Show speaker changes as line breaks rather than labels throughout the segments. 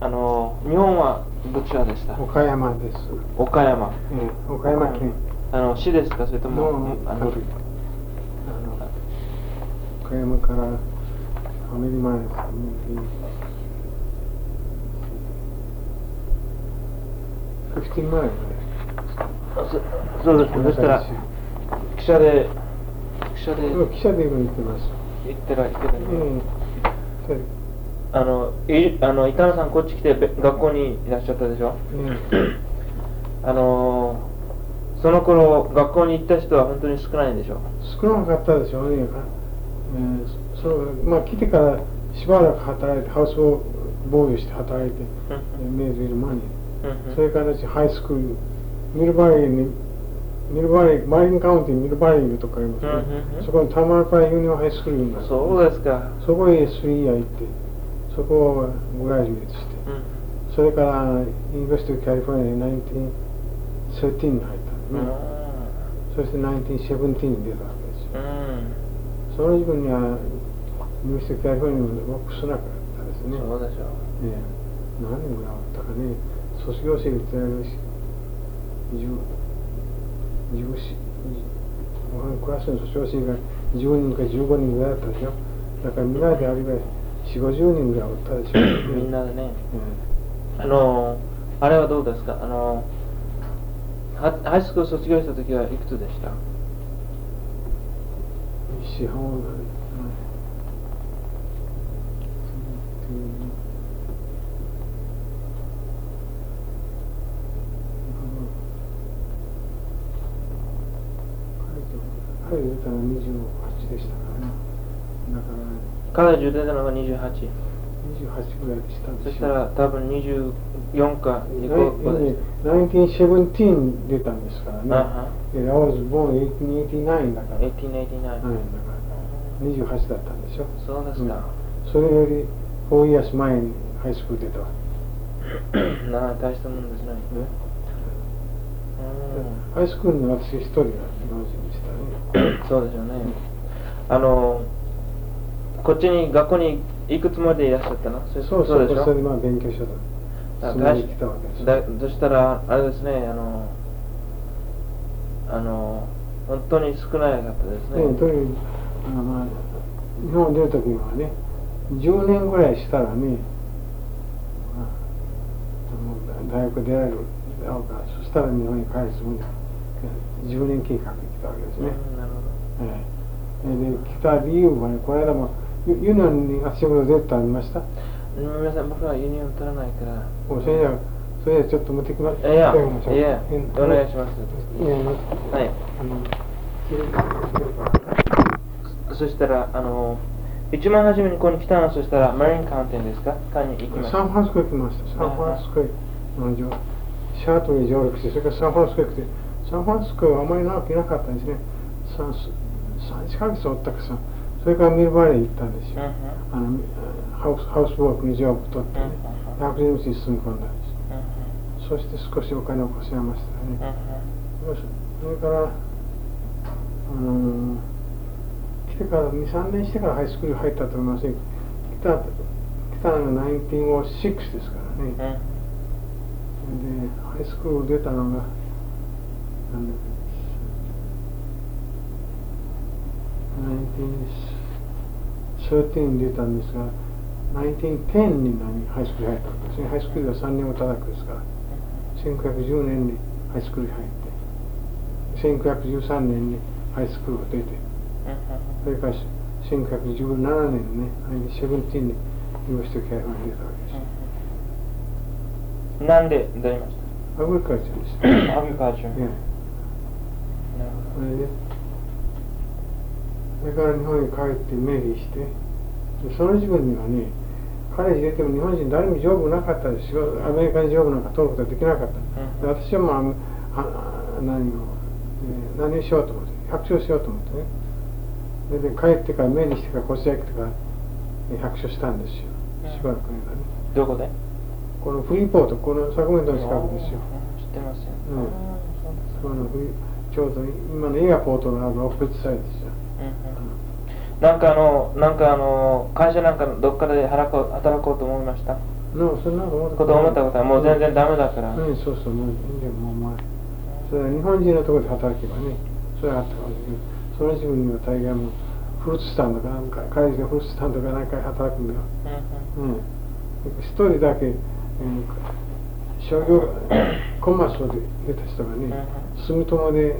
日本はどちらでした？
岡山です。
岡山。
岡山県。
市ですか、それとも
岡山からアメリカですかね。15マイルぐらい。
そうです。そしたら汽車で
行ってます。
行ってる板野さんこっち来て学校にいらっしゃったでしょ。その頃学校に行った人は本当に少ないんでしょう。
少なかったでしょうね。来てからしばらく働いて、ハウスボーイして働いて、メイズいる前に、それからハイスクール、ミルバリー、マリンカウンティミルバリーとかありますね。そこにタマーパイユニオンハイスクールがある。
そうですか。
そこへ3イヤー行って、そこをグラジュエートして、それからユニバーシティ・カリフォルニアに1913に入ったんですね。そして1917に出たわけですよ。その時分にはユニバーシティ・カリフォルニアも少なかったですね。
そうでしょう。
何人ぐらいあったかね。卒業生がクラスの卒業生が10人か15人ぐらいだったでしょ。だからみんなであれば4、50人ぐらいおったでしょう、
みんなでね。あれはどうですか。ハイスクール卒業した時はいくつでした？
彼出たのは28でしたからね。だ
から彼出たのが28。
28ぐらいでしたんですよ。
そしたら多分24か25でした。
1917出たんですからね。I was born 1889だから。
1889。
だから28だったんでしょ。
そうですか。
それより4 years 前にハイスクール出たわ。
大したもんですね。
ハイスクールの私一人が日本人でしたね。
そうですよね。こっちに学校に行くつもりでいらっしゃったの？
そうそれで勉強してた。
そしたらあれですね、本当に少なかったですね。
とにかく日本出る時にはね、10年ぐらいしたらね、大学出られるだろうから、そしたら日本に帰るつもりで10年計画で来たわけですね。
なるほど。
で来た理由はね、この間もユニオンに仕事出てありました？
皆さん、僕はユニオン取らないから。
それじゃちょっと持ってきます。
お願いします。はい。そしたら一番初めにここに来たのは、そしたらマリンカウンティですか？に行きました。
サンフランシスコ行きました。サンフランシスコへシャートに上陸して、それからサンフランシスコへ来て、サンフランシスコはあまり長くいなかったんですね。3ヶ月おったかさ。それからミルバレー行ったんですよ。ハウスワークにジョブ取ってね、白人のうちに住み込んだんです。そして少しお金を稼ぎましたね。それから来てから2、3年してからハイスクール入ったと思いますけど、来たのが1906ですからね。でハイスクール出たのが1913に出たんですが、1910にハイスクールに入ったんですね。ハイスクールは3年を叩くですから、1910年にハイスクールに入って、1913年にハイスクールを出て、それから1917年にね、1917にユニバーシティ・カリフォルニアに出たわけです。
なんで出ました？
アグリカルチャーです。
アグリカルチャー。
それから日本に帰ってメリーして、その時分にはね、彼氏出ても日本人誰もジョブなかったですよ。アメリカにジョブなんか取ることはできなかった。私は何をしようと思って、百姓しようと思ってね。それで帰ってからメリーしてからこっちへ来てから百姓したんですよ。しばらくね。
どこで？
このフリーポート、このサクメントの近くですよ。
知ってますよ。
ちょうど今のエアポートのあるオポジットサイドですよ。
なんか会社なんかどっかで働こうと思いました？
そんな
こと思ったことはもう全然ダメだから。
そうそう、もう全然もう前。それは日本人のところで働けばね、それはあったかもしれないけど、その自分には大概もうフルーツスタンドかなんか、海外のフルーツスタンドかなんかで働くんだよ。一人だけ、商業コマースを出た人がね、住友で、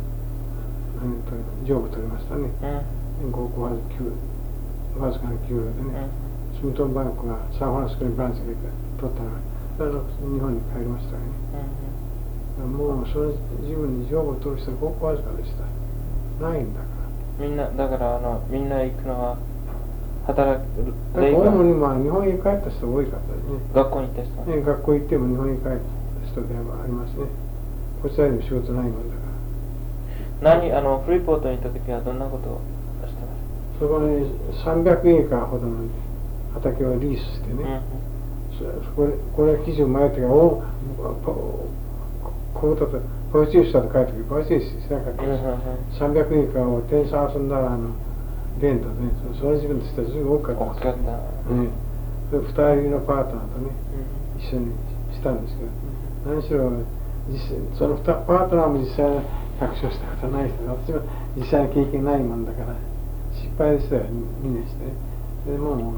ジョブ取りましたね。ごくわずかな給料でね、住友バンクがサンフランシスコにブランチで取ったら、日本に帰りましたね。もうその自分にジョブを取る人はごくわずかでした。ないんだから。
みんな、だからみんな行くのは働く。
主に日本に帰った人多いかったですね。
学校に行った人。
学校行っても日本に帰った人でありますね。こちらにも仕事ないもんだから。
フリーポートに行った時はどんなことをしてま
した？そこに300エーカーほどの畑をリースしてね、これ記事を前ときはポイチーしたと書いてポイチーしなかったです。300エーカーをテンサー遊んだらレントね、その自分としてはずいぶん多かったですね。それ2人のパートナーとね、一緒にしたんですけど、何しろそのパートナーも実際に百姓したことない人で、私は実際に経験ないもんだから失敗でしたよ、みんなしてね。でもうないんだと思って、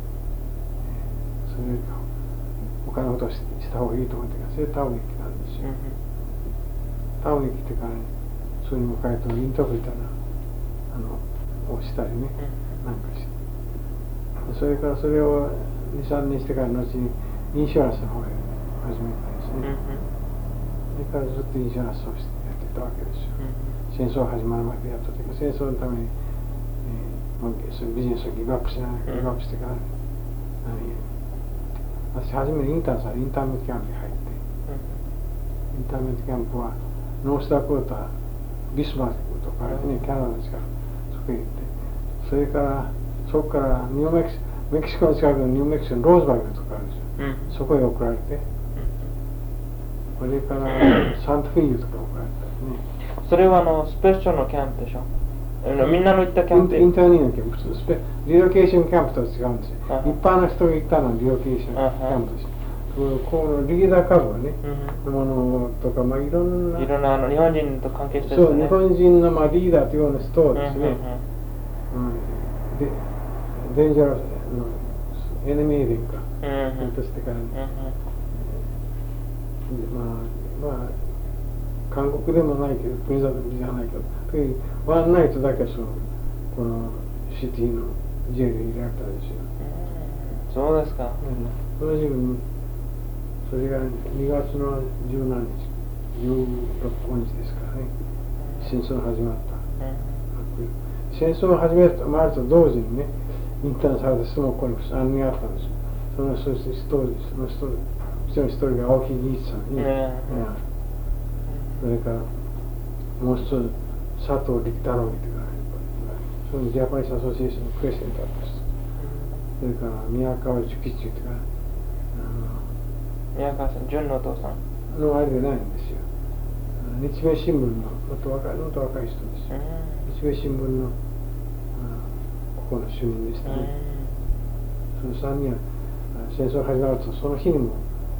それよりか他のことをした方がいいと思ってから、それでタウンに来たんですよ。タウンに来てから、それに向かいとインタープリターをしたりね、なんかして、それからそれを2、3年してから後にインシュランスの方へ始めたんですね。それからずっとインシュランスをやっていたわけですよ。戦争が始まるまでやったというか、戦争のために、そのビジネスをギブアップしてから、私初めにインターメットキャンプに入って、インターメットキャンプはノースダコータ、ビスマークとかね、キャナダですから、そこへ行って、それからそこからメキシコの近くのニューメキシコのローズバーグとかあるんですよ。そこへ送られて、それからサンタフィーユとか送られたりね。
それはスペシャルのキャンプでしょ。みんなの行ったキャンプ。
インターニーのキャンプ、リロケーションキャンプとは違うんですよ。一般の人が行ったのはリロケーションキャンプです。このリーダーカブはね、ものとか、いろんな。
日本人と関係した
人ね。そう、日本人のリーダーというような人をですね、デンジャラスのエネミーデンか、としてからね、韓国でもないけど、国里じゃないけど、ワンナイトだけこのシティのジェルに入れられたんですよ。
そうですか。
その時分、それが2月の17日、16日ですからね、戦争が始まった。戦争が始まると同時にね、インターンされた人もここに3人あったんですよ。その一人が青木義一さんに、それからもう一つ佐藤力太郎というか、そのジャパニーズアソシエーションのプレジデントだった人、それから宮川寿吉というか、
宮川さん、純のお父さん
のあれでないんですよ。日米新聞のもっと若い人ですよ。日米新聞のここの主任でしたね。その3人は戦争が始まるとその日にも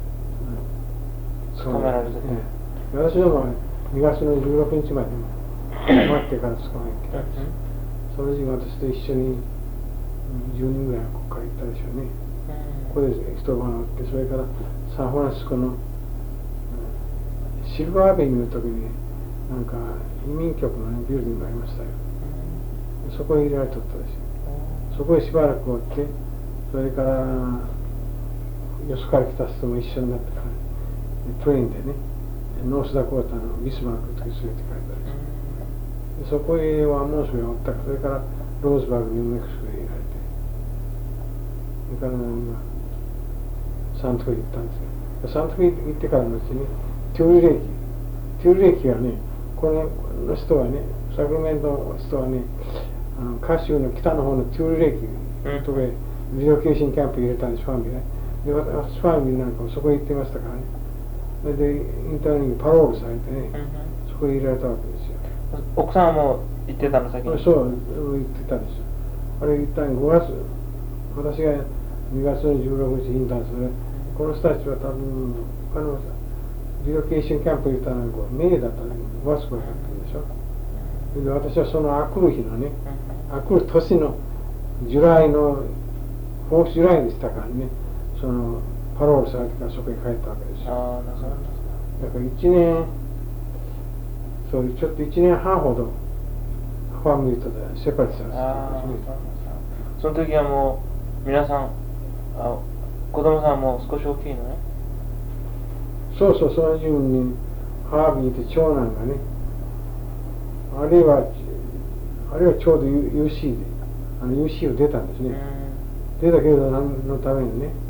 捕まえられてて、
私どもは2月の16日まで待ってから捕まえてきたんです。その時私と一緒に10人ぐらいここから行ったでしょうね。ここで一晩乗って、それからサンフランシスコのシルバーアベニューの時になんか移民局の、ビルディングがありましたよ。そこへ入れられとったですよ。そこへしばらくおって、それからよそから来た人も一緒になってから、トレインでね、ノースダコータのビスマークの時連れて帰ったです。そこへはモースがおったから、それからローズバーグ、ニューメキシコへ入れられて、それからサントフィー行ったんですよ。サントフィー行ってからのうちに、テュールレーキがね、この人はね、サクラメントの人はね、カシューの北の方のテュールレーキのとこへリロケーションキャンプ入れたんです、ファミリーね。で、私ファミリーなんかもそこへ行ってましたからね。それでインターニーにパロールされてね、そこへ入れられたわけですよ。
奥さんも行ってたの先に？
そう、行ってたんですよ。あれ一旦5月、私が 2月の16日インターンする。この人たちは多分リロケーションキャンプ行ったのがメイだったんだけど、5月頃だったんでしょ。で私はそのあくる日のね、あくる年のジュライの4月ジュライでしたからね、そのパロールされてからそこへ帰ったわけですよ。
ああ、そうなんですか。
だから1年、そうちょっと1年半ほどファミリーとでセパレートされてたんですね。
その時はもう皆さん、子供さんも少し大きいのね。
そう、その自分にハービーって長男がね、あれはちょうど UC で、UC を出たんですね。出たけど何のためにね、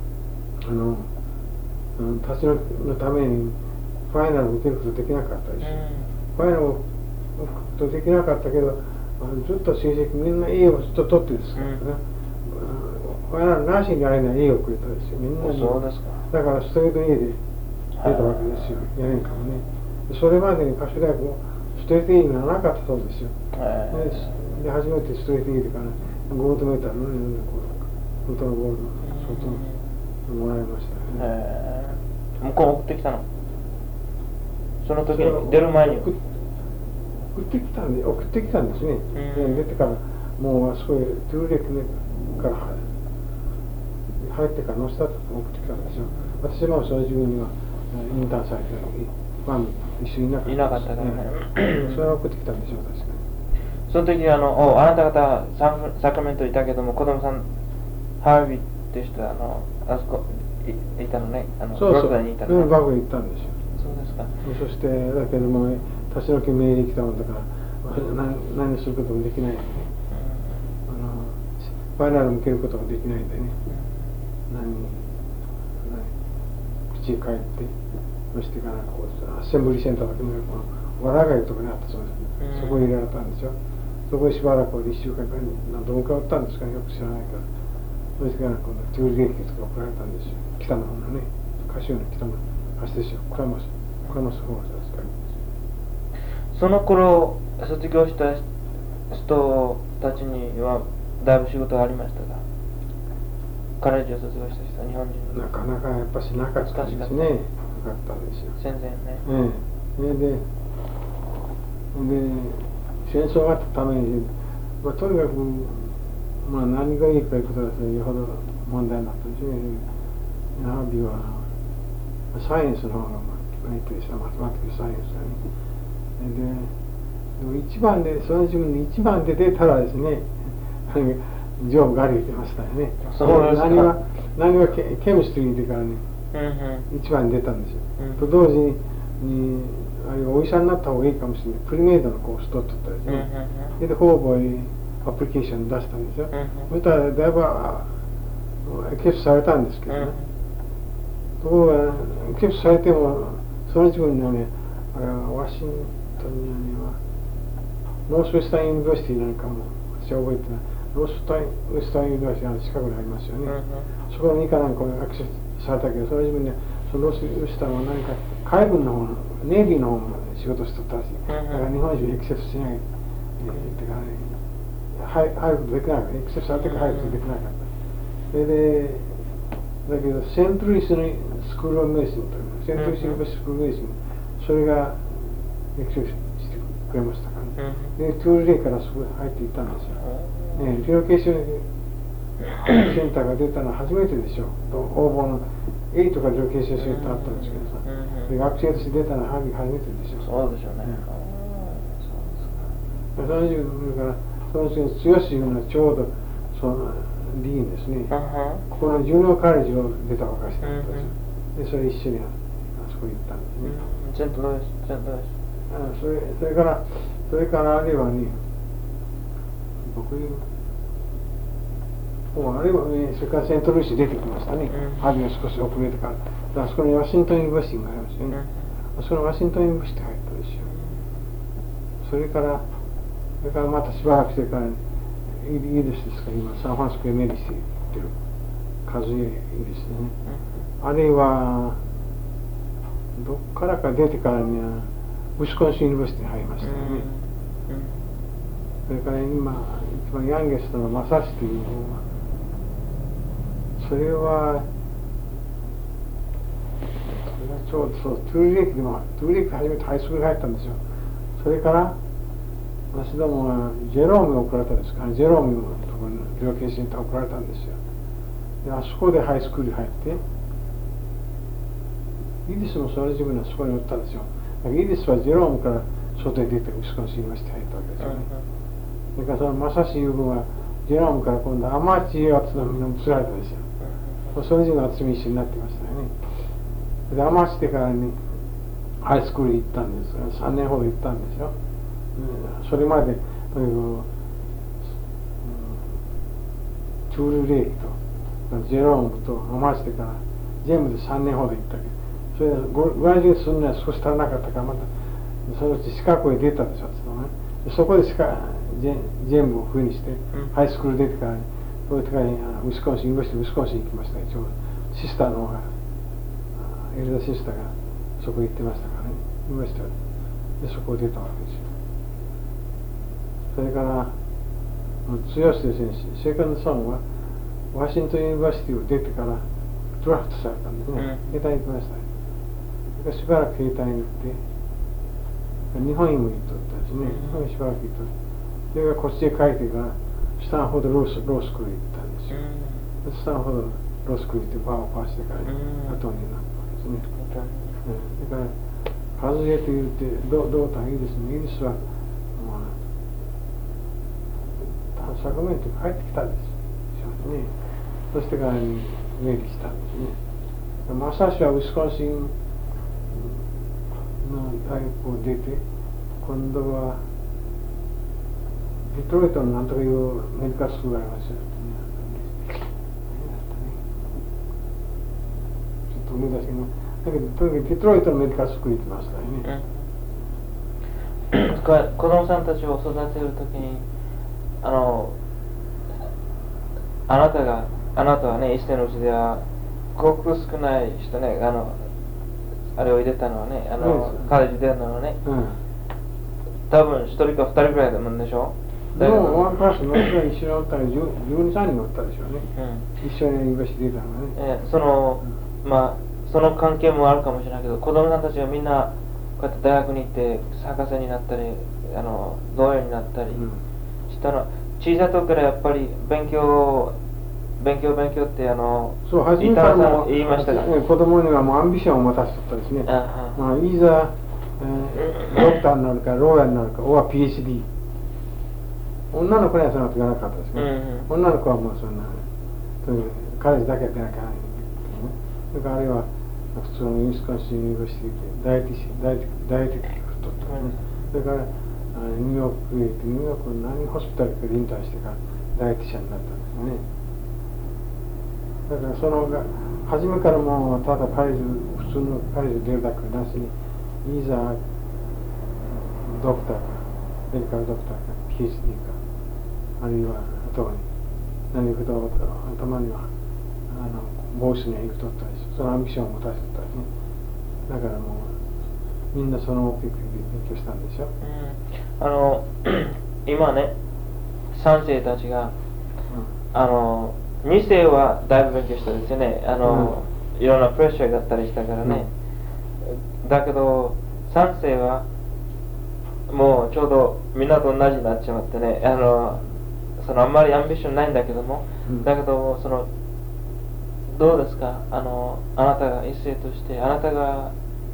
立ち退きのためにファイナルを受けることできなかったです。ファイナルを受けることできなかったけど、ずっと成績みんな A をずっと取ってるんですからね。ファイナルなしに間 A をくれたんですよ。みんなに。
そうですか。
だからストレート A で出たわけですよ。4年間もね。それまでに歌手大学もストレート A にならなかったそうですよ。で初めてストレート A でからゴールドメダルのね、本当のゴールド相当もらいましたね。
向こう送ってきたの？その時に出る前に
送ってきたんですね。出てからもうあそこへトゥーレックから入ってから乗せたと送ってきたんですよ。私はその自分にはインターンされてた時一緒にいなかったからね。それを送ってきたんでしょう、確かに。
その時あなた方サクラメントいたけども、子供さんハービーって人あそこいたのね。
そう、
バグにいたのね。
バグに行ったんですよ。
そうですか。
そしてだけども立ち退き命令来たもんだから何することもできないんでね、ファイナル向けることができないんでね、口へ帰ってそしてからアッセンブリーセンターだけのわらがゆとかにあったそうです、そこへ入れられたんですよ。そこへしばらく1週間か何度もか売ったんですかね、よく知らないから。そしてから今度トゥール劇とか送られたんですよ。北の方のね、カシオの北の橋ですよ。クラマス方ですか。
その頃卒業した人たちにはだいぶ仕事がありましたが、カレッジを卒業した人は日本人
なかなかやっぱしなかったんですね。なかったんですよ。
戦前ね。
で戦争があったために、とにかく何がいいかいうことがよほど問題になったんですね。ハービーはサイエンスの方が勉強した、マテマティックサイエンスだね。でも1番で、その自分に1番で出たらですね、ジョーブガリー出ましたよね。何はケミストリーでからね、1番に出たんですよ。と同時に、お医者になった方がいいかもしれない。プリメイドのコース取っとったですね。で、方々にアプリケーション出したんですよ。そしたらだいぶエキスされたんですけどね。ところが、エキスされても、その自分にはね、ワシントンにはノースウェスタンユニバーシティなんかも私は覚えてない。ノースウェスタンユニバーシティの近くにありますよね。そこに行かなんかアクセスされたけど、その自分にはそのノースウェスタンは何か海軍の方のネイビーの方の仕事をしてたらしい。だから日本人エクセスしない、ってかね、入ることできなかった。エクセスされてから入ることできなかった。それでだけどセントルイスのスクール・オブ・メディシンというセントルイス・ユニバーシティ・スクール・メディシン、それがエクセスしてくれましたからね。でトゥールレイからそこへ入っていったんですよ。リロケーションセンターが出たのは初めてでしょう。応募の8からリロケーションセンターあったんですけどさ、で学生として出たのは初めてでしょう。
そうでしょうね。
その時からその人強しいうのはちょうどそのリーンですね。ここのジュニアカレッジを出た若い人だったんですよ。でそれ一緒にあそこに行ったんですね。
セントルイス。
それからあれはね、僕あれはね、それからセントルイス出てきましたね。ハービーが少し遅れてから。あそこにワシントンユニバーシティがありますよね。あそこのワシントンユニバーシティ入ったんですよ。それからまたしばらくしてから、イギリスですか、今サンフランシスコへメディシー行ってる数えいいですね。あれはどっからか出てからにはウィスコンシンユニバーシティに入りましたよね。それから今一番ヤンゲストのマサシティの方はそれはちょうどそうトゥールレイクでもトゥールレイクで初めてハイスクールに入ったんですよ。それから私どもはジェロームに送られたんですから、ジェロームのところに両経センターに送られたんですよ。であそこでハイスクールに入って、イディスもそれ自分はそこにおったんですよ。だからイディスはジェロームから外へ出てウィスコンシンユニバーシティに入ったわけですよね。それからそのマサシ友軍はジェロームから今度アマチュア津波に移られたんですよ。それ自分の厚み一緒になってましたよね。でアマチてからにハイスクールに行ったんですが、3年ほど行ったんですよ。それまでとにかくトゥールレイとジェロームとアマチてから全部で3年ほど行ったけど、それでグラジュエートするには少し足らなかったから、またそのうちシカゴへ出たでしょ。そこで全部を冬にして、ハイスクール出てからそれからウィスコンシン、ユニバーシティウィスコンシン行きましたが、一応シスターの方がエルダシスターがそこ行ってましたからね、ユニバーシティでそこを出たわけですよ。それから強しですね、セカンドサンはワシントンユニバーシティを出てからドラフトされたんですね。兵隊に行きましたね。それからしばらく兵隊に行って日本にも行っとったですね。日本にしばらく行っとって、それからこっちへ帰ってからスタンフォードロースクール行ったんですよ。スタンフォードロースクール行ってバーを壊してから後になったわけですね。だから外れと言ってどうとはいいですね。イギリスはサクメントに帰ってきたんですよね。そしてからに見えてきたんですね。マサシはウィスコンシンの大学を出て、今度はデトロイトのなんとかいうメディカルスクールがありますよ。ちょっと思い出すけど、だけどとにかくデトロイトのメディカルスクール行ってましたよね。
子供さんたちを育てるときにあなたはね、一世のうちではごく少ない人ね、あれを入れたのはね、カレッジ出るのはね、多分1人か2人ぐらいだもんでしょ。
でもワンクラスの一緒におったら12、3人おったでしょうね。一緒にユニバーシティ出たのね。
その関係もあるかもしれないけど、子供さんたちがみんなこうやって大学に行って博士になったり造園になったりしたの、小さい時からやっぱり勉強って
そう初めからも
言いましたが、
子供にはもうアンビションを持たせとったですね。いざドクターになるかローヤーになるか、おは PhD。女の子にはそんなこと言わなかったですね。女の子はもうそんなカレッジだけやってなきゃいけない。それからあるいは普通のウィスコンシンユニバーシティでダイエティクとったね。それからニューヨークへ行って、ニューヨークの何ホスピタルかでインターンしてからダイエティシャンになったんですよね。だから初めからもうただ普通のカレッジ出るだけなしに、いざドクターかメディカルドクターか PhD か、あるいは後に何かと頭にはボイスには行くとったりし、そのアンビションを持たせとったりね。だからもうみんなその目的で勉強したんでしょ。
今ね3世たちが、2世はだいぶ勉強したですよね。いろんなプレッシャーがあったりしたからね。だけど3世はもうちょうどみんなと同じになっちまってね、あんまりアンビションないんだけども、だけどどうですか、あなたが一世としてあなたが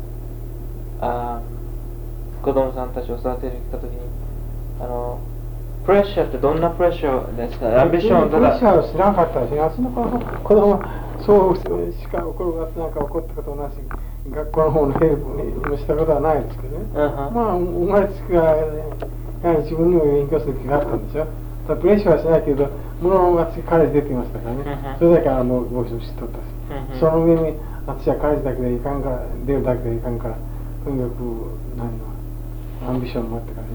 子供さんたちを育ててきたときにプレッシャーってどんなプレッシャーですか？アンビション
プレッシャーを知らなかったし、私の子供はそうしか起こることなんか起こったことなし、学校の方のヘルプもしたことはないですけどね。まあ生まれつきがやはり自分にも勉強する気があったんですよ。プレッシャーはしないけど、物が彼氏出てきましたからね。それだけもう僕知っとったし、その上に私は彼氏だけでいかんから、出るだけでいかんから、とにかくアンビションを持ってからね、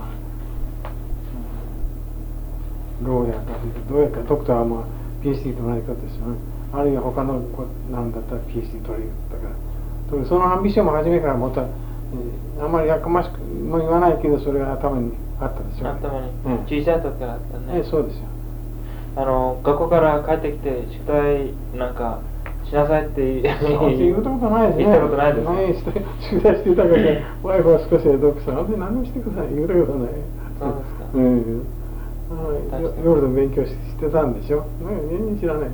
ローヤーかどうやったらドクターはまあ PhD と同じことですよね。あるいは他の子なんだったら PhD 取れるだから、そのアンビションも初めから持った、あんまりやかましくも言わないけど、それが頭にあったでしょうね。
頭に、小さい時からあったね。
そうですよ。
学校から帰ってきて宿題なんかしなさいって
言ったことないですね。
言ったことないですね。
前宿題してたから、ワイフは少し読書さん、何もしてください。言ったことない。
そうですか。
夜の勉強してたんでしょ。全然知らない。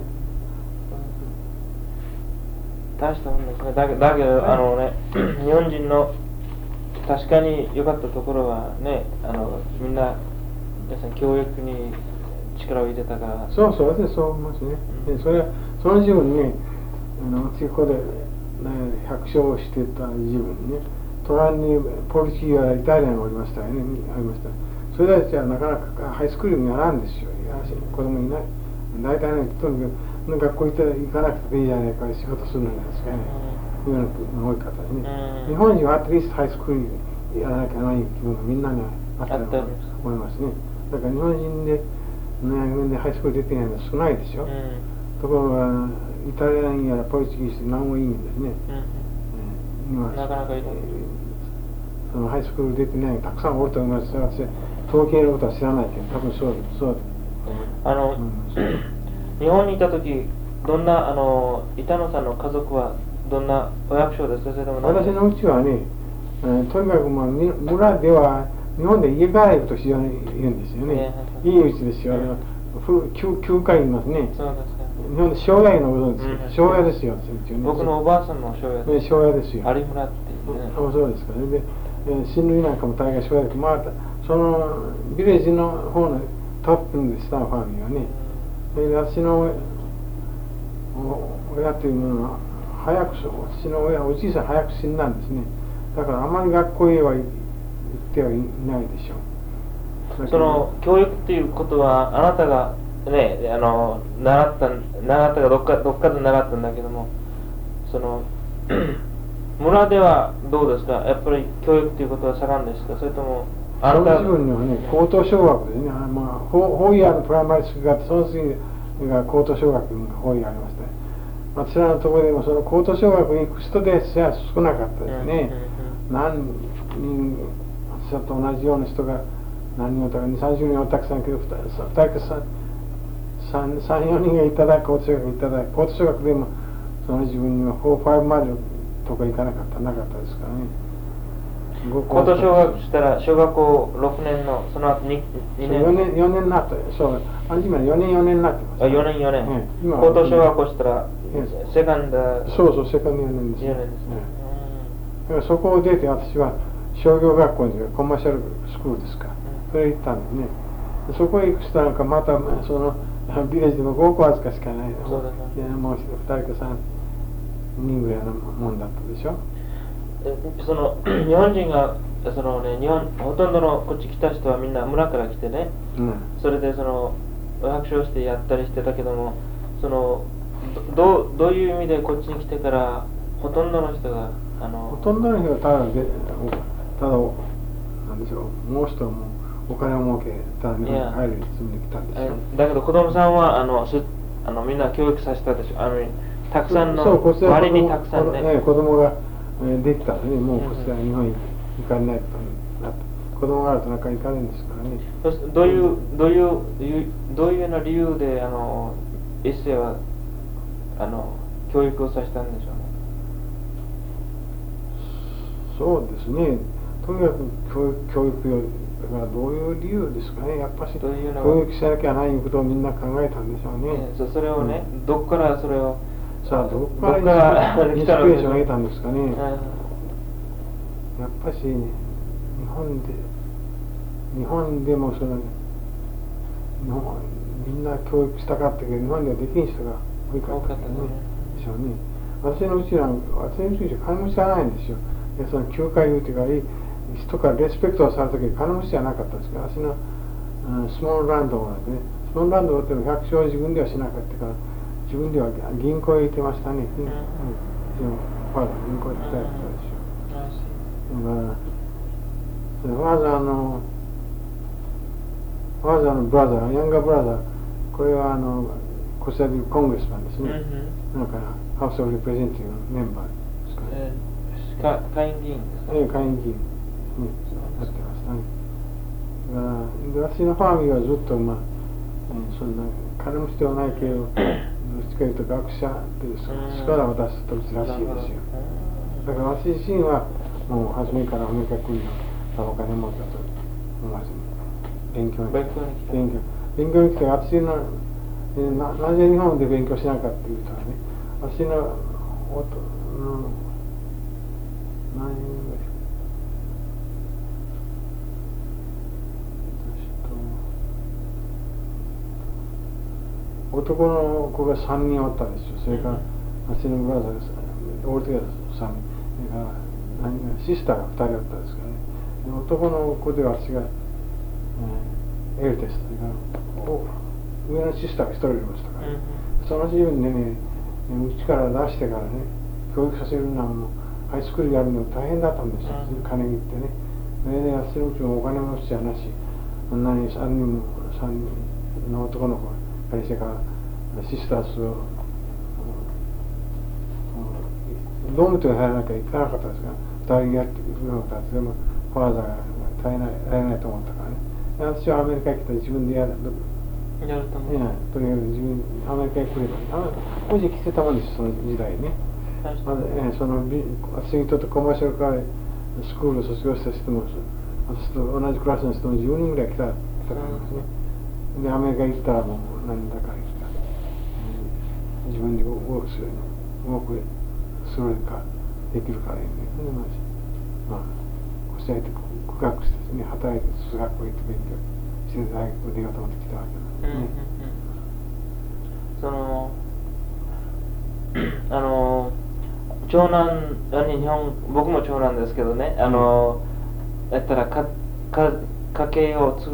大したもんですね。だけど日本人の確かに良かったところはね、みんな皆さん教育に力を入れたから。
そう、私そう思いますね。その自分にね、私ここで、百姓をしてた自分にね、隣にポルチギやイタリアンがおりましたよね、ありました。それたちはなかなかハイスクールにやらんですよ。子供いない。大体ね、とにかく学校行かなくていいじゃないか、仕事するんですかね。いうような多い方にね。日本人はアトリースハイスクールにやらなきゃない気分がみんなにあったと思いますね。だから日本人でハイスクール出てないのは少ないでしょ。ところがイタリアンやポルチギース何もいいんですね。
なかなかいい。
そのハイスクール出てないたくさんおると思います。私統計のことは知らないけど、多分そう
日本にいた時、どんな板野さんの家族はどんなお役所ですか？それとも
私のうちはね、とにかく村では日本で家帰りと非常に言うんですよね。いいうちですよ。9回言いますね。
そうですか。
日本で庄屋のことです。庄屋ですよ。
僕のおばあさんも庄屋です。
庄屋ですよ。
有村っていうね。
そうですかね。で、親類なんかも大概庄屋で、またそのビレッジの方のトップにしたファミリーはね。で、私の親というものは私の親おじいさん早く死んだんですね。だからあまり学校へは行ってはいないでしょう。
その教育っていうことはあなたがね、習ったかどっかで習ったんだけども、その村ではどうですか？やっぱり教育っていうことは盛んですか？それとも
あなた自分にはね、高等小学ですね。ホイヤーのプライマリスクがあって、その次が高等小学がホイヤーありました。私らのところでもその高等小学に行く人でさえ少なかったですね。何人私と同じような人が何人おったか2、30人おったくさんけど、2人か3、4人がいただく高等小学にいただく高等小学でもその自分には4、5マイルとか行かなかったですからね。
高等小学したら小学校6年のその後2年
4年になったそう今4年になってます、
4年、高等小学校したらセカンド
そうセカンド4年ですね。だからそこを出て私は商業学校にコマーシャルスクールですか、それ行ったんですね。そこへ行く人なんかまたそのビレッジでも5個わずかしかないのもう2人か3人ぐらいのもんだったでしょ。
その日本人がそのね、ほとんどのこっち来た人はみんな村から来てね、それでその白書してやったりしてたけども、そのどういう意味でこっちに来てからほとんどの人が
ほとんどの人がただなんでしょう、もう人はもうお金を儲けたら日本に入るつもりで来たんでしょ。
だけど子供さんはみんな教育させたでしょ。たくさんの周りにたくさんね
子供ができたらね、もうこちら日本に行かれないことになって、子供があるとなかなか行かれるんですからね。
どういうような理由で一世は教育をさせたんでしょうね。
そうですね。とにかく教育よだからどういう理由ですかね。やっぱし教育しなきゃないことをみんな考えたんでしょうね。
それをね、どこからそれを
さあどこからインスピレーションを得たんですかね。やっぱし日本でもみんな教育したかったけど日本ではできん人が多かったねでしょうね。私のうちは金持ちじゃないんですよ。その教会いうというか人からレスペクトをされた時金持ちじゃなかったですから、私のスモールランドはね、スモールランドっていうのは百姓を自分ではしなかったから、自分では銀行へ行ってましたね。銀行へ行ってたやつですよ。ファーザーのブラザー、ヤンガーブラザー、これはこちらでいうコングレスマンですね。だからハウス・オブ・リプレゼンティブのメンバーですかね。
下院議員ですか？
下院議員ね、やってましたね。だから私のファミリーはずっとそんな金持ちではないけど、どっちかというと学者という力を出す人らしいですよ。だから私自身はもう初めからアメリカ来るよお金持ったと思わずに勉強に来て、私のなぜ日本で勉強しなかったっていうとね、私の何人ぐらい男の子が3人おったんですよ。それから私のブラザーがオールトゥゲザー3人、それからシスターが2人おったんですからね。男の子で私が、エルテス、それから上のシスターが1人いましたからね。その時分でね、うちから出してからね、教育させるのはもうハイスクールやるの大変だったんですよ。金切ってね。それで私のうちもお金持ちじゃなし、あんなに3人の男の子が会社からシスターズをドームと入らなきゃいけなかったですが、2人やってくれなかったです。でもファーザーが耐えないと思ったからね。私はアメリカに来たら自分でやると思う。いや、とりあえず自分アメリカに来れば個人来てたもんです、その時代ね。その私にとってコマーシャルカースクールを卒業した人も私と同じクラスの人も10人ぐらい来たからですね。でアメリカ行ったらもう何だか自分で動くするかできるからいいね。でまあ教えて苦学してね、働いて数学校行って勉強して大学出ようと思ってきたわけなんですね。
その長男僕も長男ですけどね、やったら家計を継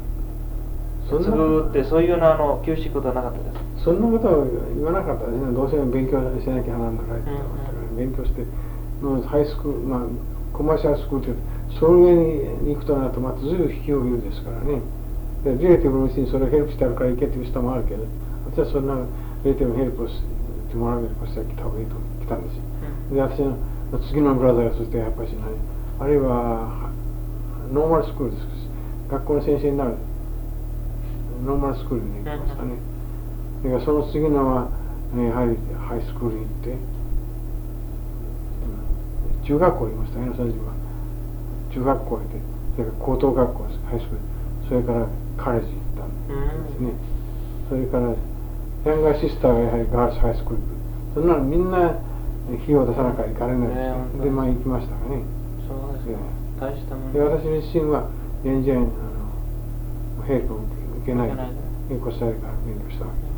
ぐってそういうような厳しいことはなかったです。
そんなことは言わなかったですね。どうせ勉強しなきゃなんだからって言ってましたから、勉強してもうハイスクール、コマーシャルスクールってその上に行くとなるとまたずいぶん引きを言うですからね。でリレーティブのうちにそれをヘルプしてあるから行けっていう人もあるけど、私はそんなリレーティブのヘルプをしてもらうよりこしたら来た方がいいと来たんですよ。で私の次のブラザーがそしてやっぱりあるいはノーマルスクールです。学校の先生になるノーマルスクールに行きましたね。だからその次のは、やはりハイスクールに行って、中学校にいましたね、その時は。中学校に行って、それから高等学校、ハイスクール、それからカレッジ行ったんですね。それから、ヤンガーシスターがやはりガールズハイスクール。そんなのみんな費用を出さなきゃいかれないですよ。で、行きましたがね。
そうですね。大したもん
で、私自身は、全然、ヘルプを受けないで、コスタリカから勉強したわけ。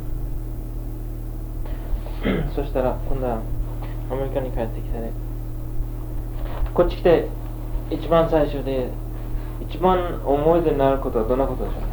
そしたら今度はアメリカに帰ってきてね、こっち来て一番最初で一番思い出になることはどんなことでしょうね。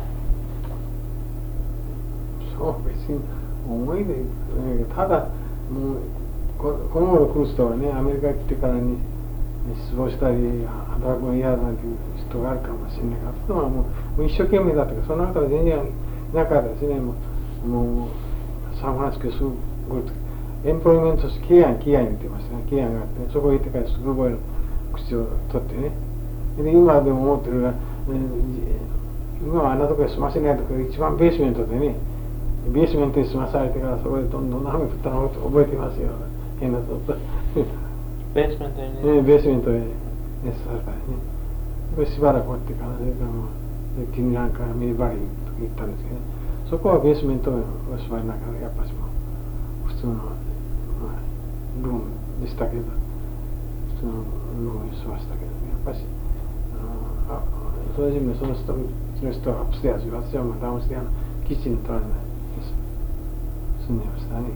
そう別に思い出ただもうこの頃来る人はね、アメリカに来てからに失望したり働くの嫌だなんていう人があるかもしれないが、あとはもう一生懸命だとかそんなことは全然なかったですね。もうサンフランシスコすごいエンプロイメントスケアン言ってましたね。ケアンがあって、そこ行ってからすごい口を取ってね。で今でも思ってるが、今はあんなとこで済ませないとか一番ベースメントでね、ベースメントに済まされてからそこでどんどん雨降ったのを覚えていますよ。変なとこ
ベースメントにね。
ベースメントで熱されたりね。これしばらくおってから、それから君なんかミニバリーと行ったんですけど、そこはベースメントのお座りながらやっぱしも普通のルームでしたけど、普通のルームにしましたけどね、やっぱしその時にその人はアップステアーズ、私はダウンステアのキッチンに取られない住んでましたね。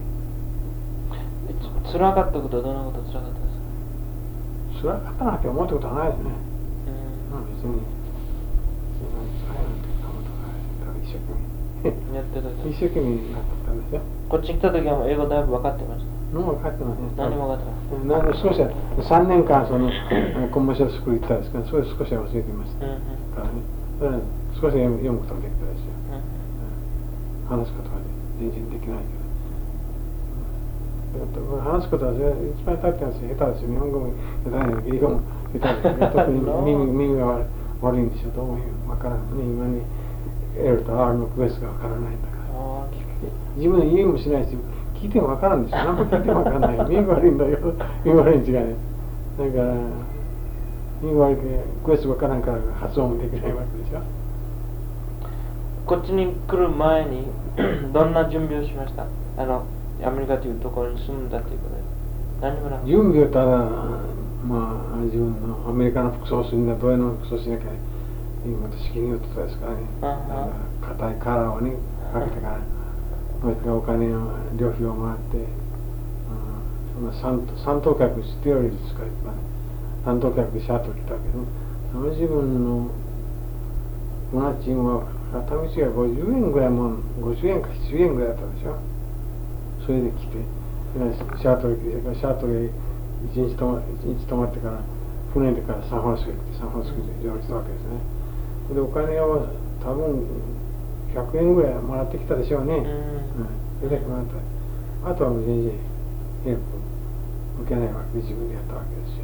辛かったことはどんなこと辛かったですか？
辛かったなって思ったことはないですね。別に一生懸命
やってた
一生懸命やってたんですよ。
こっち来た時は英語だいぶ分かってました？
何も分かってません。
何も分かってません。
少し3年間コマーシャルスクール行ったんですけど、それ少しは忘れてましたからね。それは少し読むことができたですよ。話すことは全然できないけど。話すことは一番大抵は下手ですよ。日本語も下手ないけど、英語も下手ですよ。特に耳が悪いんでしょうと思うよ。分からないね。今に L と R の区別が分からないんだから。 自分の家もしないし、聞いてもわからんでしょ。何も聞いてもわからない。耳が悪いんだよ。耳悪いん違うね。だから、耳悪くて、クエストわからんから発音もできないわけでしょ。
こっちに来る前にどんな準備をしました？アメリカというところに住んだということです。何もなく。
準備をただ、まあ、自分のアメリカの服装をするんだ、どういうの服装しなきゃ、今と式によってたですからね。硬いカラーをね、かけてから、お金を、旅費をもらって、三等客知ってるですか、三等客でシャート着たわけど、その自分の友達も片道が50円ぐらいも、50円か70円ぐらいだったでしょ。それで来て、シャートで来て、シャートで一日泊まってから、船でからサンフランシスコ行って、サンフランシスコで上陸したわけですね。で、お金は多分100円ぐらいもらってきたでしょうね。それだけもらった。あとはもう全然ヘルプ受けないわけで、自分でやったわけですよ。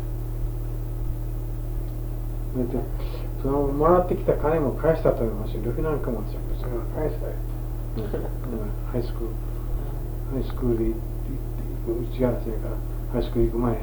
で、そのもらってきた金も返したと思いますよ。旅費なんかもそれは返したよ。ハイスクールで行って、内側生からハイスクール行く前に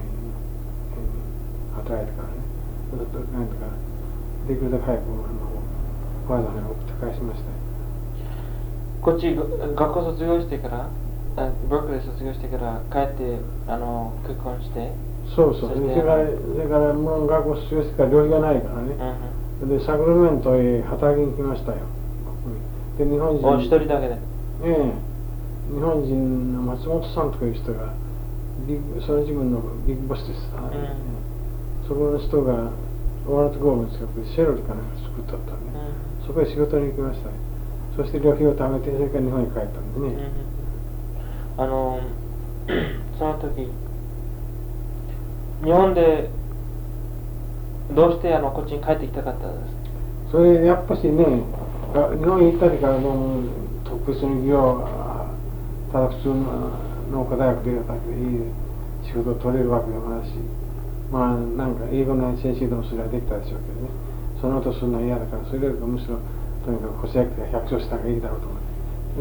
働いてからね、なんとかできるだけ早くわざわざ送って返しましたよ。
こっち学校卒業してから、ブルックリー卒業してから帰って結婚して。
そうそう。それからもう学校卒業してから旅費がないからね。でサクラメントへ働きに来ましたよ。で日本人。
一人だけで。
日本人の松本さんとかいう人がその自分のビッグボスです。そこの人がワールドゴールの近くでシェロリかなんか作っとったんで、そこへ仕事に行きましたよ。そして旅費を貯めて、それから日本に帰ったんでね。
その時、日本でどうしてこっちに帰ってきたかったんですか？
それやっぱしね、日本に行った時から特別に業ただ普通の農科大学出ただけでいい仕事を取れるわけでもないし、まあなんか英語の先生でもそれはできたでしょうけどね、その後するのは嫌だから、それよりかむしろとにかく腰焼きが百姓した方がいいだろうと思って、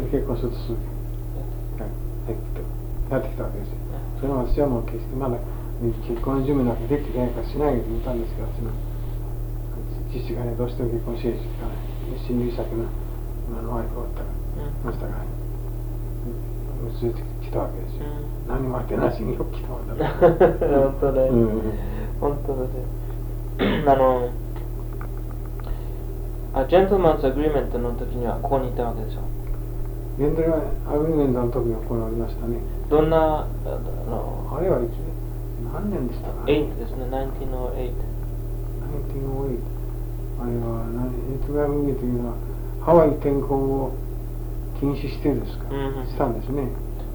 それで結婚するとすぐやってきたわけですよ。それは私はもう決してまだ結婚の準備なんかできてないからしないで言ったんですけど、父がね、どうしても結婚しないしかない。新入社のワイフがおったましたからね、連れてきたわけですよ。何もあってなしによく来たわけだから。
本当ね。本当ですよ。ジェントルマンズ・アグリーメントの時にはここにいたわけでしょ。
ジェントルマンズ・アグリーメントの時にはここにおりましたね。
どんな
あれはいつ何年でしたかね。
8ですね、1908。
あれはジェントルマン・アグリーメントというのはハワイ転校を禁止してですか、したんですね。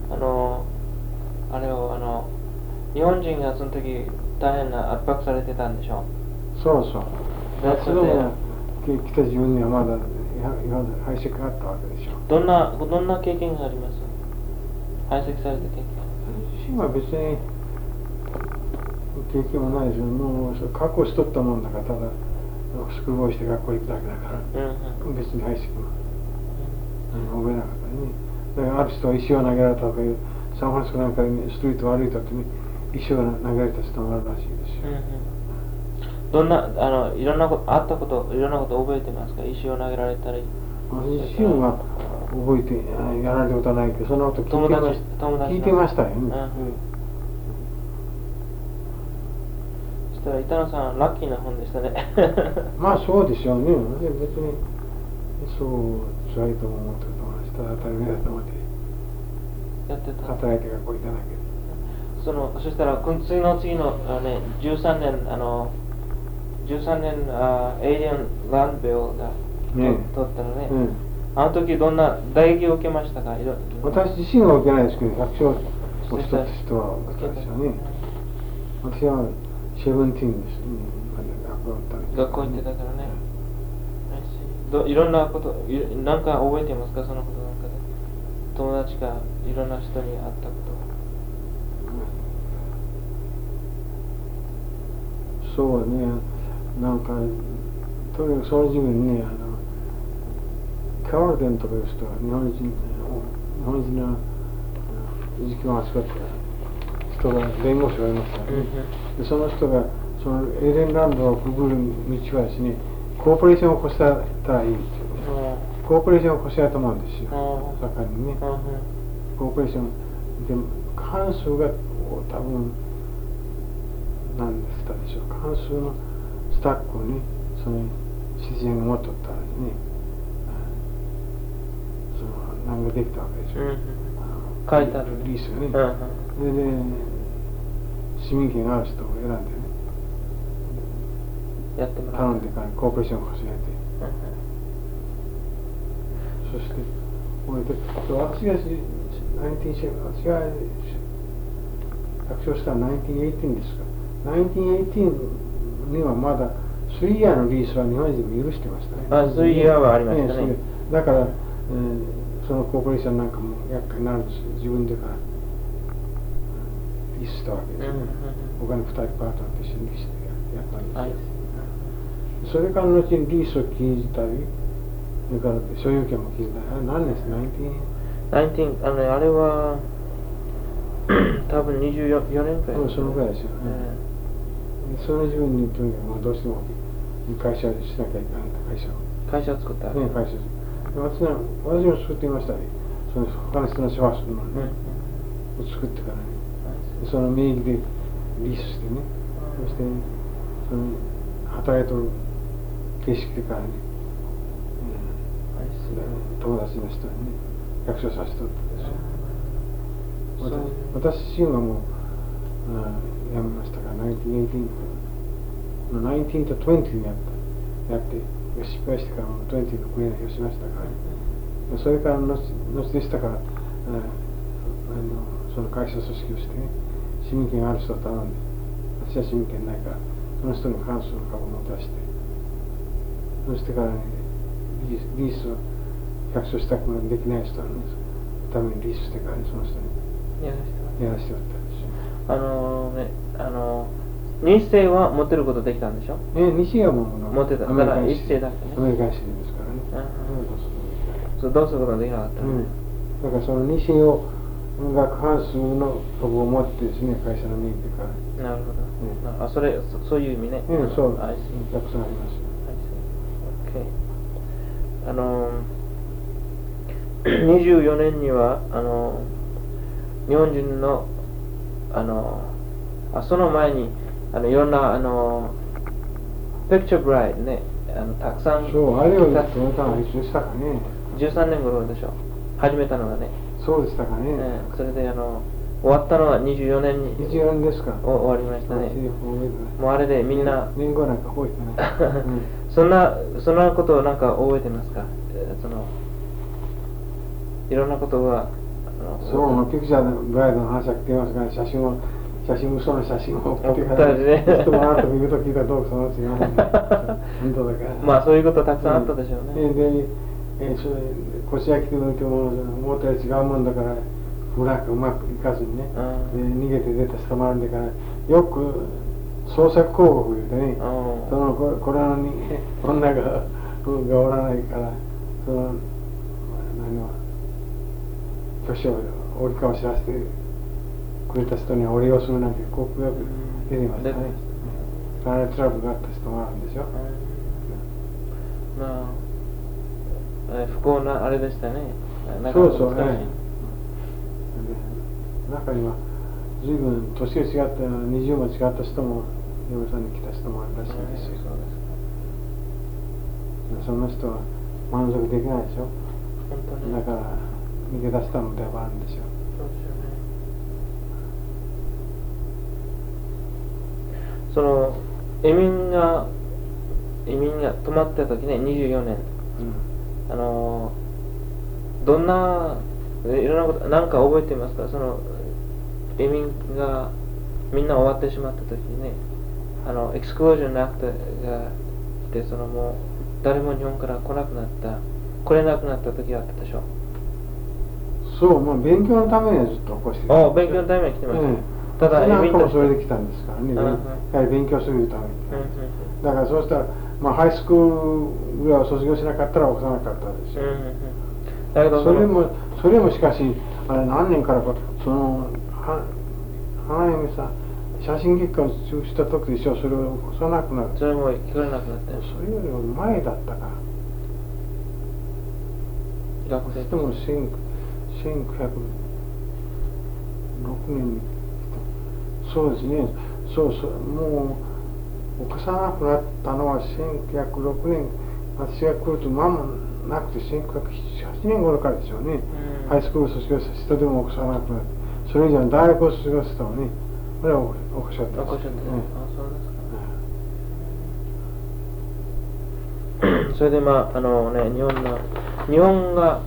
あれを日本人がその時大変な圧迫されてたんでしょ。
そうそう。それも来た自分にはまだ排斥があったわけでしょ。
どんな経験があります？排斥された経験。
私は別に経験もないですよ。もう覚悟しとったもんだから、ただスクールボーイして学校行くだけだから、別に排斥も覚えなかったね。だからある人は石を投げられたとかいう、サンフランシスコなんかにストリートを歩いたってね、石を投げられた人もあるらしいですよ。
どんないろんなことあったこと、いろんなこと覚えてますか？石を投げられたり。
私自身は覚えてやられたことはないけど、その後聞いてましたよね。
そしたら板野さんラッキーな本でしたね。
まあそうでしょうね。別にそう辛いと思ってると思いました。当たり前だと思って
やってた。
働いて学校行かなきゃ。
そしたら次の13年エイリアン・ランドビルが取ったのね。あの時どんな打撃を受けましたか？
私自身は受けないですけど、百姓をしとった人は受けたでしょうね。私は17ですね。
学校行ってたからね。いろんなこと、なんか覚えていますか？そのことなんかで。友達がいろんな人に会ったこと。
そうね、なんかとにかくその時分にね、キャロルデンとかいう人は日本人本人の時期を扱った人が弁護士がいましたね。でその人がそのエレンランドをくぐる道はですね、コーポレーションを起こしたらいいっていうね、コーポレーションを起こしやと思うんですよ、盛んにね。コーポレーションでも過半数が多分何ですかでしょう、過半数のスタックをね、そのシティゼンが持っとったらですね、その何ができたわけでしょう、
書いてある
リースがね。それで市民権がある人を選んでね、
やってもらう、
頼んでからコーポレーションを始めて、そして私が楽勝したのは1918ですか。1918にはまだ3イヤーのリースは日本人も許してましたね。
3イヤーはありましたね。
だから、そのコーポレーションなんかも厄介になるんですよ。自分でからリースしたわけですね。他の2人パートナーと一緒にリースしてやったんですよ。それから後にリースを禁じたり、それから所有権も禁じたり、あれ何年ですか、
あれは多分24年くらい、
そのぐらいですよね。その自分にとにかくどうしても会社をしなきゃいけないんだ、
会社を作った。
ね、会社私も作っていましたね。その他の人のシファーするのね、を作ってからね、その名義でリースしてね、そしてその働いてる形式でからね、友達の人にね、役所させておったんですよ。私自身はもうやめましたから、1918の19と20にやって失敗してからもう20のクリアをしましたから、それから後でしたから、その会社組織をしてね、市民権がある人を頼んで、私は市民権ないからその人に過半数の株を持たして、そしてからね、リースを百姓したくできない人のためにリースしてから、ね、その人にやらせておったん
日
ですよ。
世は持てることできたんでしょ。
日世はもう
持ってた。だから一世だってね。
アメリカンシティですからね。
そうどうすることができなかった、ね。
だからその日世が過半数の株を持ってですね、会社の名義から。
なるほど。そういう意味ね。
そう、たくさんあります。
24年には日本人のその前にいろんなピクチャーブライドね、たくさん。
そう、あれをやってもらったのはいつでしたかね。
13年頃でしょ、始めたのがね。
そうでしたかね。
それで終わったのは24年に。
24年ですか。
終わりましたね。もうあれでみんな。
年号なんか覚えてない。
そんなことをなんか覚えてますか。いろんなことが。
そう、ピクチャーのブライドの話は聞きますが、嘘の写真を送ってから人もあなた見ると聞いたらどうかそのうちに思うんだ。本当だから。
まあそういうことたくさんあったでしょうね。
で、腰焼きで抜いても思ったより違うもんだから、うまくいかずにね、逃げて出た人もあるんだから、よく創作広告言うてね、これに女がおらないから、挙手を折りかを知らせてくれた人にはお礼をするなんて広告が出てましたね。トラブルがあった人もあるんでしょ。
まあ不幸なあれでしたね。
そうそう、中には随分年が違った20も違った人も嫁さんに来た人もあるらしいですよ。その人は満足できないでしょ。だから逃げ出したのではあるんでしょう。
そうですよね。移民が止まった時ね、24年、どんないろんなことなんか覚えてますか。移民がみんな終わってしまった時にね、エクスクロージョンアクトが来て、もう誰も日本から来れなくなった時があったでしょ。
そう、勉強のためにはずっと起こしてる。
勉強のために来てます。
ただ移民とそれで来たんですからね。やはり勉強するために。だからそうしたら、ハイスクールぐらいを卒業しなかったら起こさなかったですよ。 だけどそそれもしかしあれ何年からかその花嫁さん写真結果を中した時でしょ。それを幼くなる。
それも聞こえなくなって。
それよりも前だったか。
学生
でも1906年にそうですね。そうもうお子さん亡くなったのは1906年私が来ると間もなくて1978年頃からでしょうね。ハイスクールを卒業した人でもお子さん亡くなって、それ以上に大学を卒業したのね。これはおっしゃってます。
あ、そうですか。それでまあ日本が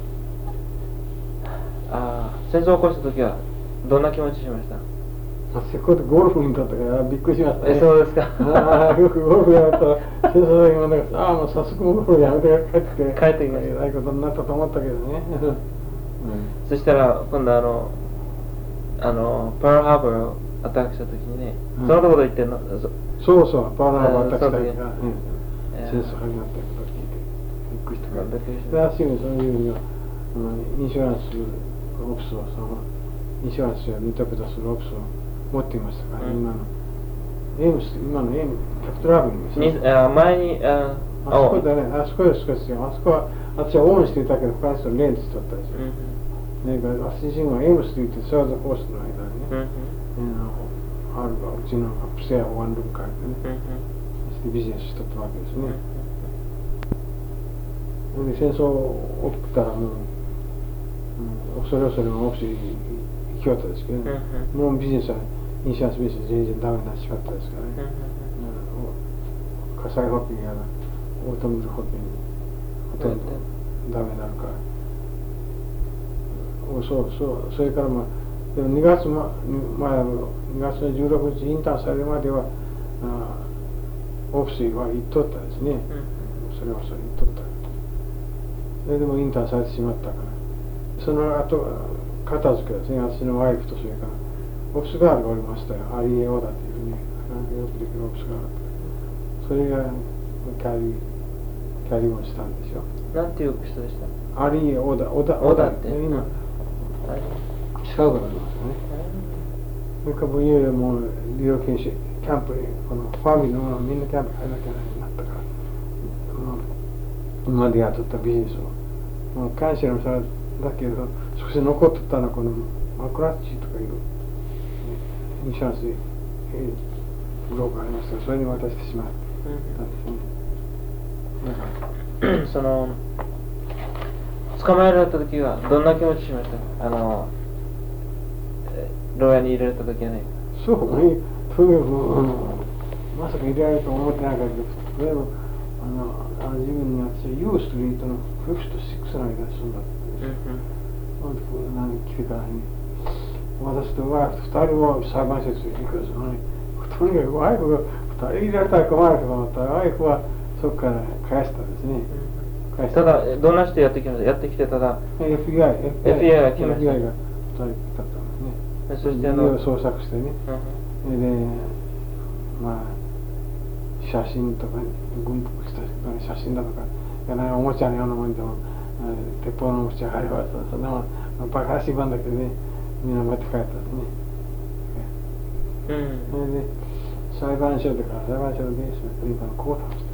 戦争を起こした時はどんな気持ちしました？
せっかくゴルフに行ったからびっくりしましたね。
そうですか。
よくゴルフやったら戦争だけもなんかもう早速ゴルフやめて帰ってきました。えらいことになったと思ったけどね。
そしたら今度パールハーバーをアタックした時にね、そのところ行ってんの？
そうパールハーバーアタックした時が戦争始まったことを聞いてびっくりしたから。で、私もそういうのインシュランスオフィスをインシュランスやインタープレタするオフィスを持っていましたから、今のエイムス、今のエイムキャピトルアビニューですね。
前に
あそこだね、あそこですよ。あそこは私はオンしていたけど他の人はレントしてったんですよ。私自身はエイムスといってサウザコーストの間にね、あるうちのアップステアワンルーム借りてね、そしてビジネスしとったわけですね。で戦争起きたらもう恐れのオフィスに行きよったですけどね、もうビジネスはインシュランスビジネス全然ダメになってしまったですからね、火災保険やらオートミール保険ほとんどダメになるから、それからでも2月の16日インターンされるまではオフィスは行っとったですね、それはそれ行っとった。それでもインターンされてしまったから、その後片付けですね、私のワイフとそれからオフィスガールがおりましたよ、REO だというね、よくできるオフィスガールだった。それがキャリーをしたんですよ。
なんていう人でした？
REO だ、小田って今シカゴがありますよね。それからいよいよもうリロケーションキャンプにこのファミリーのみんなキャンプ入らなきゃなったから、今までやっとったビジネスをもうキャンセルもされたけど、少し残ってたのはこのマクラッチとかいうインシュランスブローカーありましたが、それに渡してしまったんですね。
その捕まえられた時はどんな気持ちしました？牢屋に入れられた時はね。
そうね、とにかくまさか入れられると思ってなかったけど、でも自分に私はユーストリートの5と6の間に住んだってです。来てからね、私とワイフと2人は裁判所に行くんですよね。とにかくワイフが2人入れられたら困ると思ったら、ワイフはそこから返したんですね。
ただどんな人やってきました？やってきてただ
FBI が来ました。FBI が2人だったんですね。
そして
家を捜索してね、で写真とか軍服した写真だとか、おもちゃのようなもんでも鉄砲のおもちゃがあればそんなもんバカらしい番だけどね、みんな持って帰ったんですね。それで裁判所でから裁判所の電子の今のコートハウスで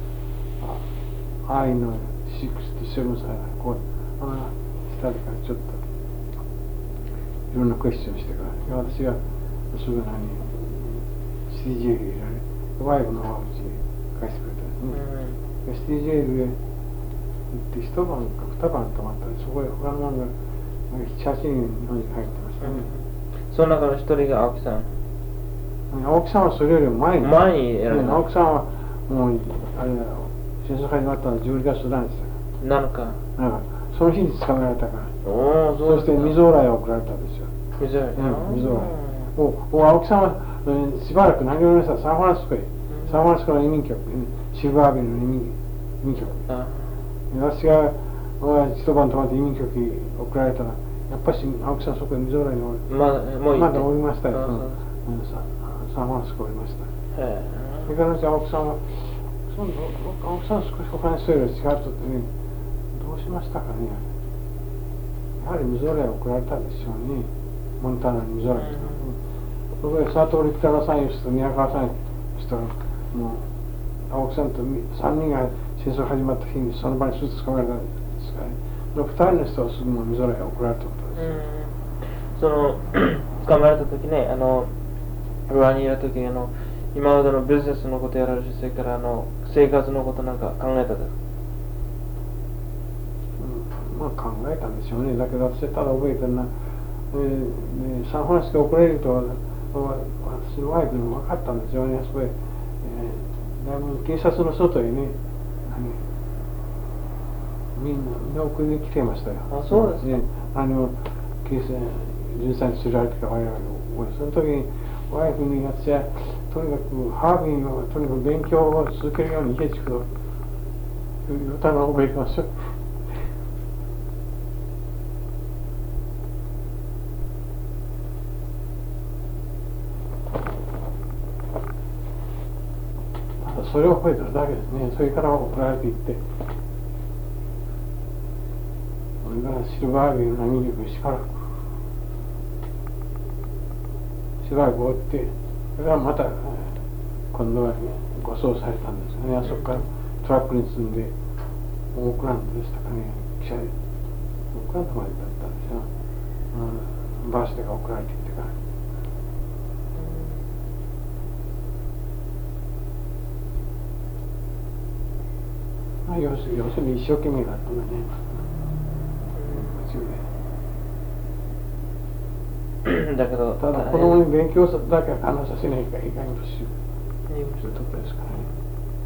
愛の67歳のコート下でからちょっといろんなクエスチョンしてから、私がすぐシティジェイル入れられ、ワイフの方がうちに返してくれたんですね。シティジェイルで行って一晩か二晩泊まったら、そこへ他の者が7、8人日本に入ってましたね。
その中の一人が青木さん。
青木さんはそれよりも前に
選んだ。
青木さんはもうあれだよ、戦争始まったのは12月何日だから。なんかその日に捕まえられたから。そして未曾有を送られたんですよ。未曾有。青木さんはしばらく何を言いましたらサンフランシスコへ、サンフランシスコの移民局、シルバーアベニューの移民局。私が一晩泊まって移民局に送られたら、やっぱり青木さんそこで未曾有にまだおりましたよ。サンフランシスコおりました。それから青木さんは青木さん少し他の人より違うとってね、どうしましたかね。 やはりミゾラへ送られたんですよね。モンタナにミゾラへ。そこで佐藤力太郎さんいう人と宮川さんいう人がもう青木さんと3人が戦争始まった日にその場にスーツ捕まえたんですからね。2人の人はすぐミゾラへ送られたことです。
その捕まえた時ね、ルワにいる時に今までのビジネスのことやられるし、それから生活のことなんか考えたですか？
まあ考えたんでしょうね。だけど私はただ覚えてるのは、サンフランシスコ遅れると私のワイフにも分かったんですよね。そこで、だいぶ警察の外へね、みんな送りに来てましたよ。
あ、そうですね。
警察13日連れられてから我々をその時にワイフに私はとにかくハービーをとにかく勉強を続けるように家畜という歌が覚えてますよ。それを覚えてるだけですね。それから送られていって、それからシルバービーの波にしばらく追って、それからまた今度は護送されたんですよね。あそこからトラックに積んでオークランドでしたかね、汽車でオークランドまでだったんですよ。バースデーが送られてきてから。要するに一生懸命だったんだね。
だけど
ただ子供に勉強だけは必ずさせないかいかんとしようということですからね。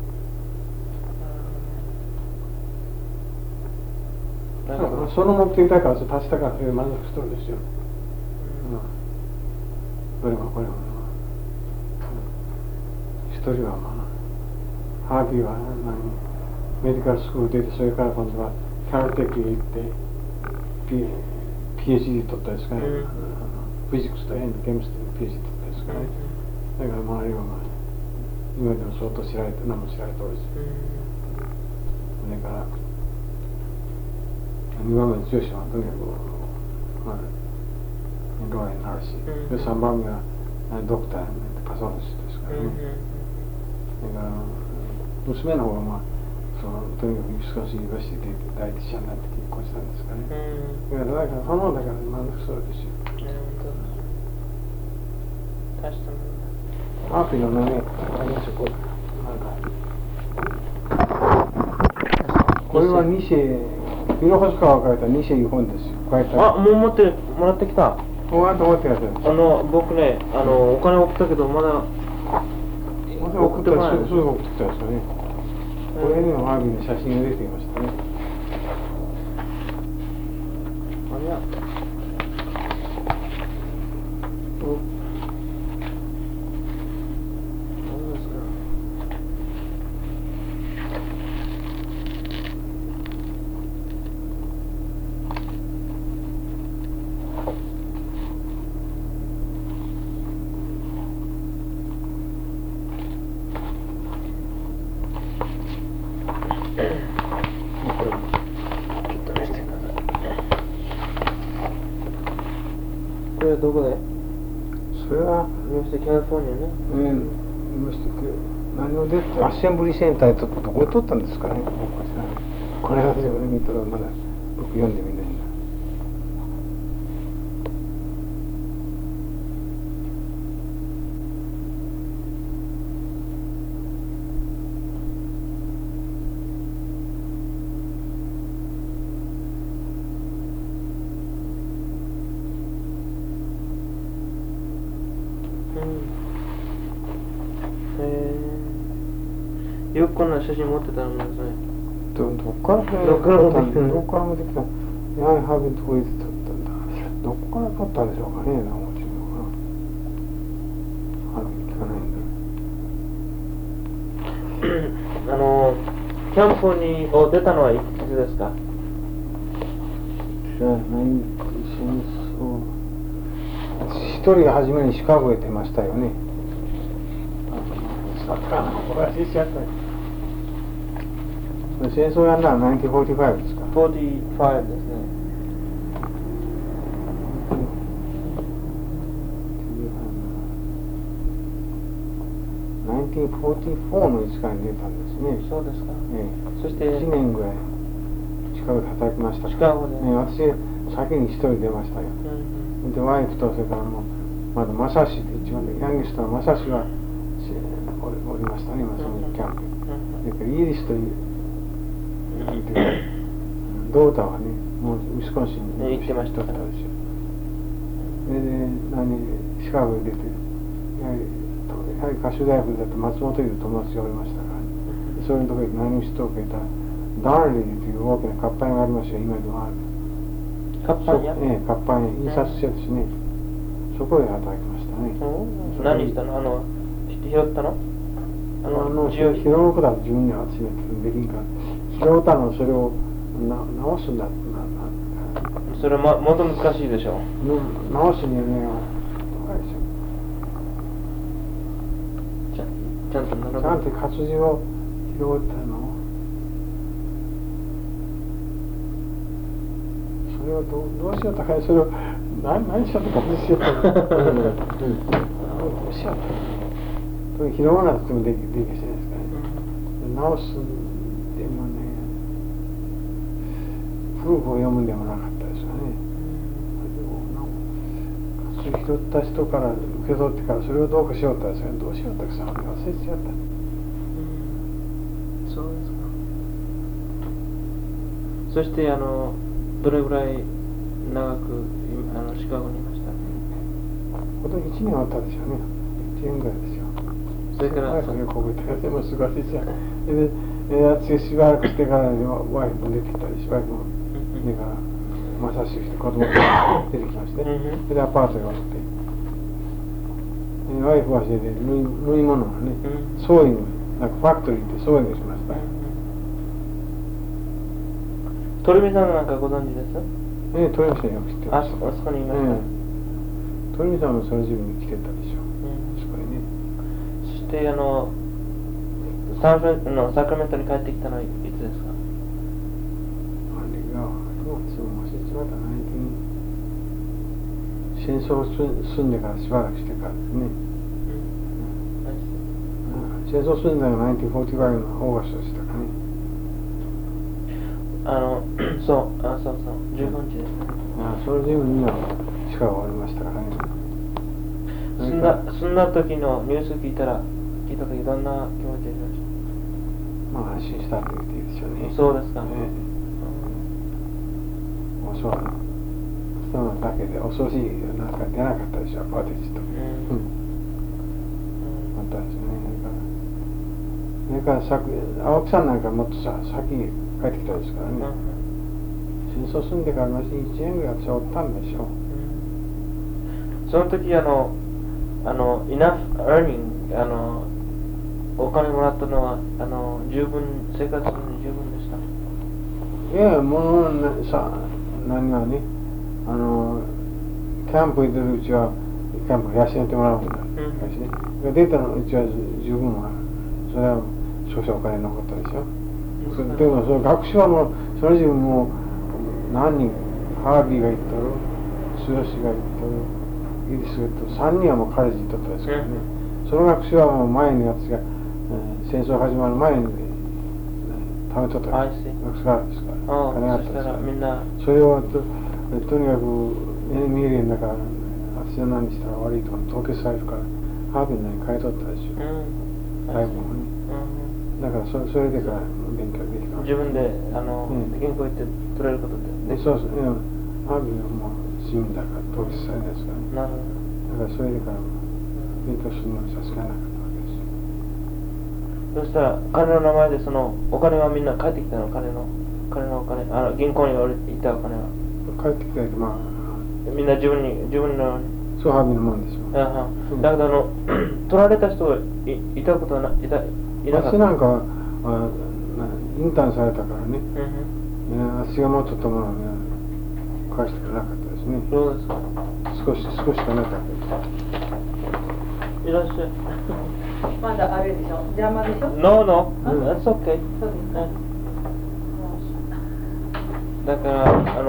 その目的だから達したからそれで満足しとるんですよ。どれもこれも一人はハービーはメディカルスクール出て、それから今度はキャルテックへ行って PhD 取ったですからね。フィジックスとケミストリーの PhD 取ったですからね。だから周りは今でも相当知られて、何も知られておるし。それから2番目の上司はとにかくローになるし、で3番目はドクターパソロジストですからね。だから娘の方はとにかく少しユニバーシティで第一者になって結婚したんですかね。だからそのだから満足そうですよ。マーフィーのね、これはニシェ、ビロホスカが書いたニシェいう本ですよ。
あ、もう持ってもらってきた。
持ってください。
僕ね、お金送ったけどまだ
送ったらすぐ送ってきたんですよね。これにもマービーの写真が出ていましたね。
あれや。何ですか。これはどこで？
それは
ユニバーシティカリフォルニアね。
何を出てアッセンブリーセンターでどこで撮ったんですかね。これは自分で見たらまだ僕読んでみないんだ。
よくこんな写真持ってたんですね。
どっからもできた。やはりハービーのところで撮ったんだ。どこから撮ったんでしょうかね。面白いのかな。ハービー聞かないんだ。
キャンプに出たのはいつですか？
じゃあ一人が初めにシカゴへ出ましたよね。戦争やるのは1945ですか？
45ですね。
1944の市川に出たんですね。
そうですか。そして
1年ぐらいシカゴで働きましたから。
シカゴで。
私先に一人出ましたよ。でワイフとそれからまだマサシで一番ヤングストのマサシがおりましたね、そのキャンプ。だからイギリスとドータはね、もうウィスコンシンに
行ってました
ですよ。でシカゴに出て、やはり歌手大学だと松本優友達がおりましたから、ね、そういうところで何人を受けたダーリーという大きな活版がありましたよ、今でもある。
活版屋？
活版屋、印刷所ですね。そこで働きましたね。
何したの？拾ったの？
拾うことは自分で集めてできんから、拾ったのをそれを直すんだ。
それはもっと難しいでしょう。
直すにはね、
ちゃんと並べ
ちゃんと活字を拾ったの。それをどうしようとか、それを何しようとかしようとか、どうしようとか、拾わなくてもできないですかね。直すんでもね、古くを読むんでもなかったですよね。活字拾った人から受け取ってからそれをどうかしようとですよね。どうしようとかさ、忘れちゃった。
そうですか。そしてどれぐらい長くシカゴにいました？
今年1年あったでしょうね。1年ぐらいですよ。
それから
それこうでもすごいですよ。で、しばらくしてからワイフも出てきたり、ワイフも家からまさしくして子供が出てきまして、でアパートへおって、ワイフはそれで縫い物をね、ソーイング、なんかファクトリーでソーイングしました。
鳥海さんなんかご存知です？
鳥海さんよく知ってます。
あそこにいました。
鳥海さんもその時分に来てたでしょ。そこにね。
そしてサクラメントに帰ってきたのはいつですか？
あれが忘れちまった戦争済んでからしばらくしてからですね。戦争済んだのが1945のオーガストでしたかね。
そう15日ですね。
その時分にはシカゴがおりましたからね。
そんな時のニュース聞いた時どんな気持ちでしました？
安心したと言っていいでしょうね。
そうですか。
そうだけで恐ろしいなんか出なかったでしょ、ポテチと。あったですね。それから青木さんなんかもっと先帰ってきたですからね。戦争済んでから1年ぐらい私はおったんでしょう。
その時enough earning お金もらったのは十分生活に十分でした？
いやもう何がねキャンプに出るうちはキャンプ養ってもらうんだ、出たのうちは十分はそれは少々お金残ったでしょ。でもその学習はもうその自分も何人ハービーが行ったろ、スヨシが行ったろ、イリスが行ったろ、3人はもうカレッジ行ったですからね。その学習はもう前に私が戦争始まる前に貯めとった学習があるんですから、金があったですから、それをとにかく見えるんだから私は何したら悪いとか凍結されるからハービーに変えとったでしょ、ライブもね。だからそれでから勉強できた。
自分で銀行行って取れることで。
そうそう、ハービーはもう市民だから凍結されないですからね。
なるほど。
だからそれでから勉強するのに差し支えなかったわけですよ。
そしたら金の名前でそのお金はみんな返ってきたの？金のお金銀行にいたお金は
帰ってきたけど
みんな自分の
そうハービーのもんですよ。
だけど取られた人がいたことはないなかった。
私なんかはインターンされたからね、私が持っとったものは返してくれなかったですね。
そうですか。
少しかなかった。
いらっしゃい。
まだあれでしょ、邪魔でしょ。
No, that's okay。
そうですか。
だから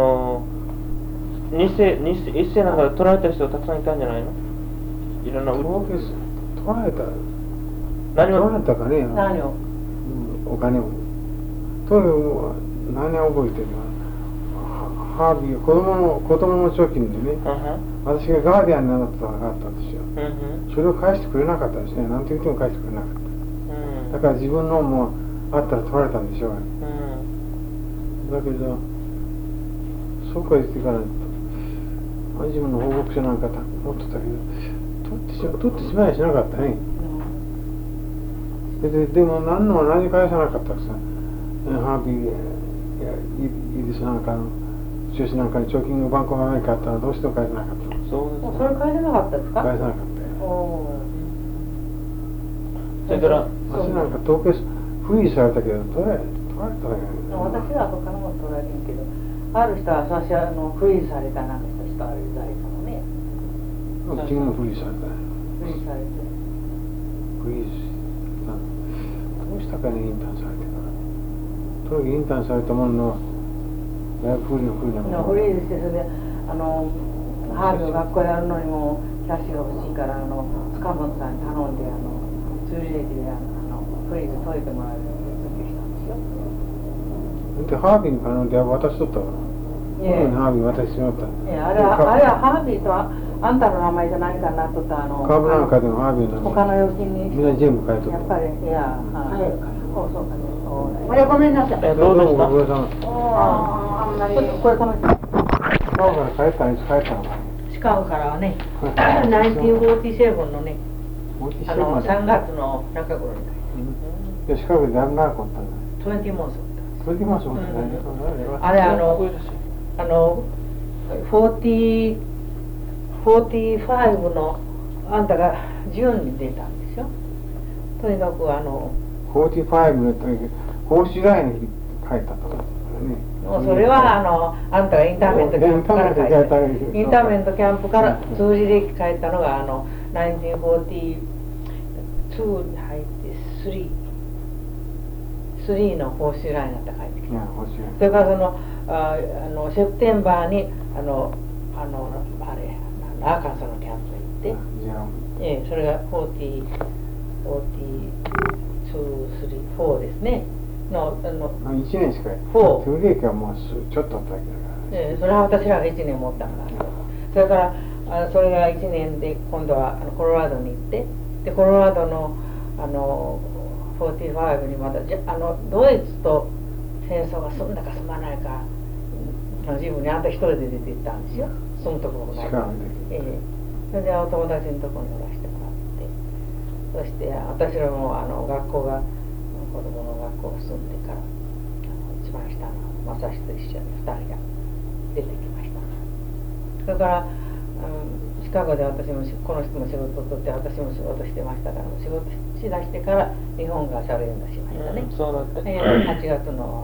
一世なんか取られた人たくさんいたんじゃないの？いろんな
取られた
何を
どうなったかね、
何を
お金を。とにかく何を覚えてるかな。ハービー子供の貯金でね、私がガーディアンになったのがあったんですよ。それを返してくれなかったんですね。なんて言っても返してくれなかった。だから自分のもあったら取られたんでしょう。だけど、そうか言ってから自分の報告書なんか持ってたけど、取ってしまいしなかったね。でも何返さなかったらさ、ハービーイギリスなんかの中止なんかに貯金のバンコがないかあったらどうしても返さなかった。
それ返せなかったですか？
返さなかったよ。
それから
私なんか統計フリーされたけど取られたね。
私は他のもの取られんけど、ある人は私フリーされたなんかした人ある財産をね。
君もフリーされたね。
フリーされて。
フリーしたどうしたかね、インターンされてから。とにかくインターンされたもののだいぶフリーなもの。
フリーしてそれでハーブの学校やるのにもキャッシュが欲しいから塚本さんに頼んで通利歴でフリーズ解いてもらえるように設計したんですよ。
でハービーに頼んで渡しとったわ。ハービー渡してしまった。
あれはハービーとあんたの名前じゃ何かなっとった
株なんかでもハービーの
他の預金に
みんな全部書いとった。
やっぱりそうかね。
これごめんなさい。
どうでした？
ご苦労様。
あんまり。
これ止めて。
シカゴから帰ったのいつ帰ったのか。
シカゴからはね、1947のね、3月の中頃に
帰った。シカゴでだいぶ長くおったんだ。
20モンスおったんです。
20モンスおったね。
あれ45のあんたが10に出たんですよ。とにかく
45の報酬ラインに帰ったとかね。
それはあんたがインターメントキャンプから帰ったインターメントキャンプから通じ歴帰ったのが1942に入って3の報酬ラインだった帰ってきた。それからセプテンバーにアーカンソーのキャンプへ行って、それが42、3、4ですね。
1年しか通利益はもうちょっとあっただけだから。
それは私らが1年持ったのがそれからそれが1年で今度はコロラドに行って、でコロラドの45にまたドイツと戦争が済んだか済まないか自分にあんた一人で出て行ったんですよ。住むところがない。それでお友達のところに乗らせてもらって、そして私らも学校が子供の学校が住んでから一番下の正志と一緒に2人が出てきました。それからシカゴで私もこの人も仕事を取って私も仕事してましたから、仕事しだしてから日本がサレンダーしましたね。
そうだって。
8月の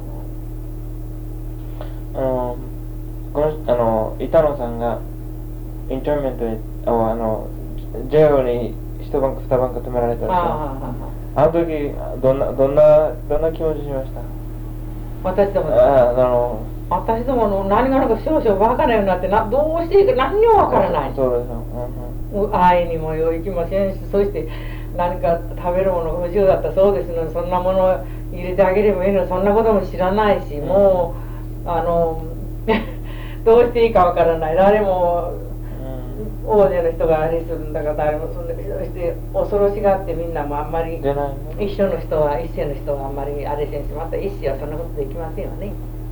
板野さんがインターメントにジェイロに一晩か二晩か泊められたでしょ。あの時どんな気持ちしました？
私ども私どもの何がなんか少々バカなようになってどうしていいか何にもわからない。
そうですよ。
会いにも行きませんし、そして何か食べるものが不自由だったそうですのに、そんなものを入れてあげればいいのにそんなことも知らないし、もうどうしていいかわからない。誰も大勢の人があれするんだから誰もそして恐ろしがってみんなもあんまり一世の人はあんまりあれせんし、また一世はそんなことできませんよね。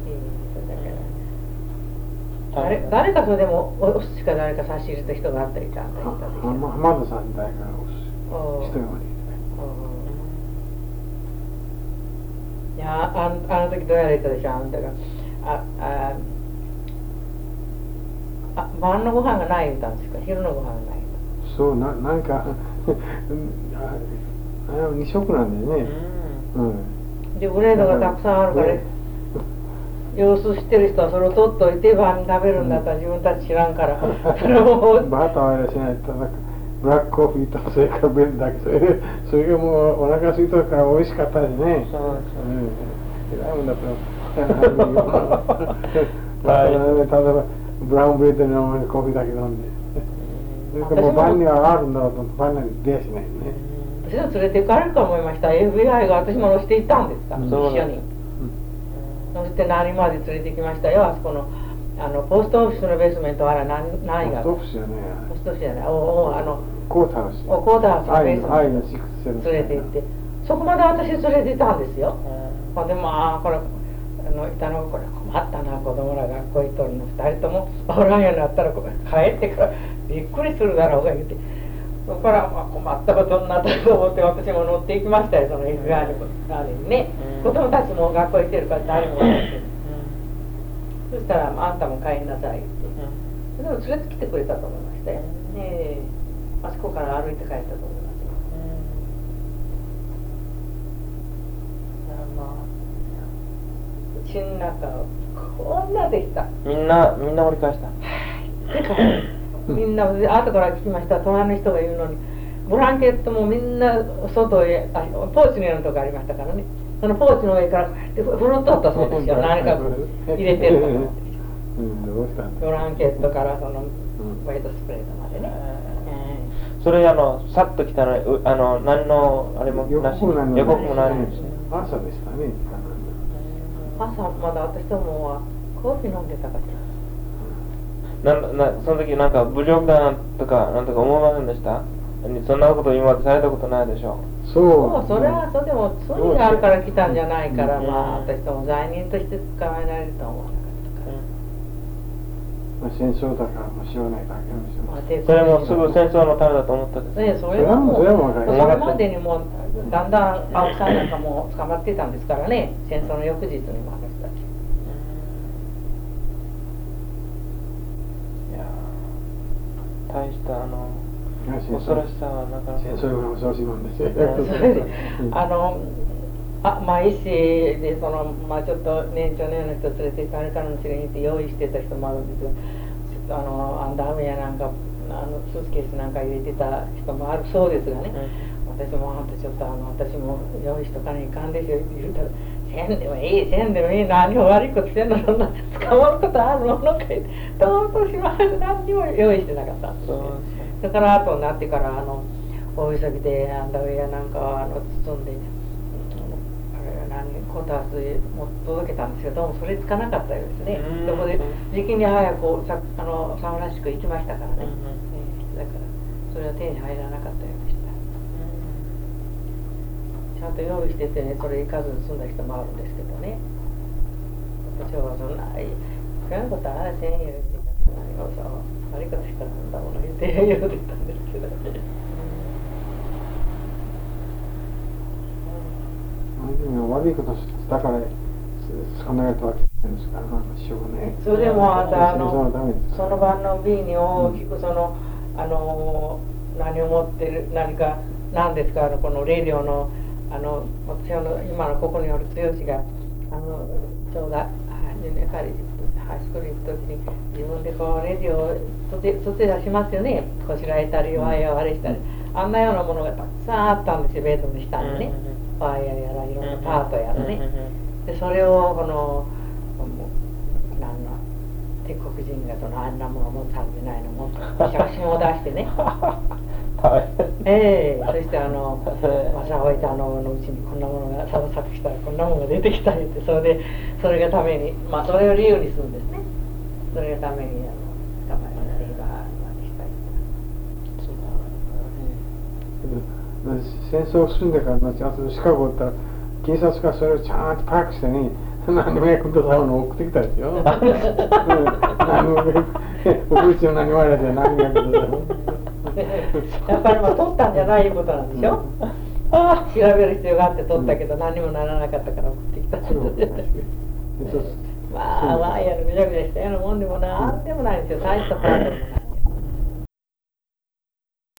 誰かそれでもお寿司か誰か差し入れた人があったりしたんだよ。
浜田さん誰かお寿司一人まで
いやあの時どうやら言ったでしょ、あんたが晩のご飯がない言うたんですか、昼のご飯がない。
そうなんか2食なんだよね。
でブレードがたくさんあるから様子知ってる人はそれを取っといて晩に食べるんだったら自分たち知らんからそれを
バーターはあれしないとブラックコーヒーとそれからベルだけそれがもうお腹空いとるから美味しかったしね。そうです。偉いもんだったら例えばブラウンブレッドに飲むコーヒーだけ飲んで、それからもう晩にはあるんだろうと晩には出やしないね。
私も連れて行かれると思いました。 FBI が私も乗せて行ったんですから、
そう
一緒に乗せて何まで連れて行きましたよ。あそこのポストオフィスのベースメントは何が
ポストオフィスじゃね
ポストオフィスじゃない
コートハウス
コートハウスのベースメント連れて行って、そこまで私連れて行ったんですよ。ほんでまあこれ板のこれ困ったな、子供ら学校行っとるの2人ともおらんようになったら帰ってからびっくりするだろうが言って、そこから困ったことになったと思って私も乗っていきましたよ、その FBI のあれにね。子供たちも学校行ってるから誰もいないけど、そしたらあんたも帰りなさいって、でも連れてきてくれたと思いましたよ。あそこから歩いて帰ったと思います。うちの中こんなでした。
みんな折り返した。
みんな後から聞きました。隣の人が言うのにブランケットもみんな外へポーチのようなとこありましたからね、そのポーチの上からこうやって振るっとったそうですよ。何か入れてると思って。ブランケットからそのホワイトスプレーまでね。
それさっと来たの何のあれもなし、予告もないんですね。
朝でしたね。
朝まだ私ともはコーヒー飲んでたから。
その時なんか侮辱だとかなんとか思いませんでした？そんなこと今までされたことないでしょう。
そうそれはそうでも罪があるから来たんじゃないから、まあ私とも罪人として捕まえられると思わなかったから。
戦争だからもうしょうがないだけなんですよ。
それもすぐ戦争のためだと思ったんです。
それはもうそれまでにもうだんだん青木さんなんかも捕まってたんですからね、戦争の翌日にも私たち。
いや大した恐ろしさはなかなか。
戦争が恐ろしいもんですよ。
それでまあ医師でちょっと年長のような人連れて行かれるからの違いって用意してた人もあるんですよ。アンダーウェアなんかスーツケースなんか入れてた人もあるそうですがね、私もちょっと私も用意しとかないかんでしょって言うたら「せんでもいいせんでもいい、何も悪いことせんの、そんな捕まることあるものかい」どうとします。何にも用意してなかったんですね。だから後になってから大急ぎでアンダーウェアなんか包んでコートハウスへ届けたんですけど、どうもそれつかなかったようですね。そこで時期に早くサンフランシスコ行きましたからね。だからそれは手に入らなかったようでした。ちゃんと用意しててね、それ行かずに済んだ人もあるんですけどね。私はそんな「いかんことあらせんよ」って何をさ悪いことしたらなんだもの言って言うてたんですけど。
悪いことしたから捕まえたわけですから、まあしょうがない。
それでもあんたその晩の B に大きく何を持ってる何か何ですか、このレディオの私今のここにおる剛がちょうどジュニアカレッジハイスクール行く時に自分でこうレディオを取って出しますよね。こしらえたりワイヤー割れしたり、あんなようなものがたくさんあったんですよ、ベッドの下にね。ワイヤーやらいろんなパートやらね。でそれを鉄黒人があんなもの持つはずないのも写真を出してね。そして正おいたのうちにこんなものが探索したらこんなものが出てきたりって、それがためにそれを理由にするんですね。それがために捕まえられれば
戦争進んでから後々シカゴ行ったら警察がそれをちゃんとパックしてね、何も役に立たんのを送ってきたですよ。何も僕うちの何もあれで何も役に立たん。
やっぱり取ったんじゃないことなんでしょ。調べる必要があって取ったけど何にもならなかったから送ってきた。まあやるぐちゃぐちゃしたようなもんでもなんでもないんですよ。大したパートでもない。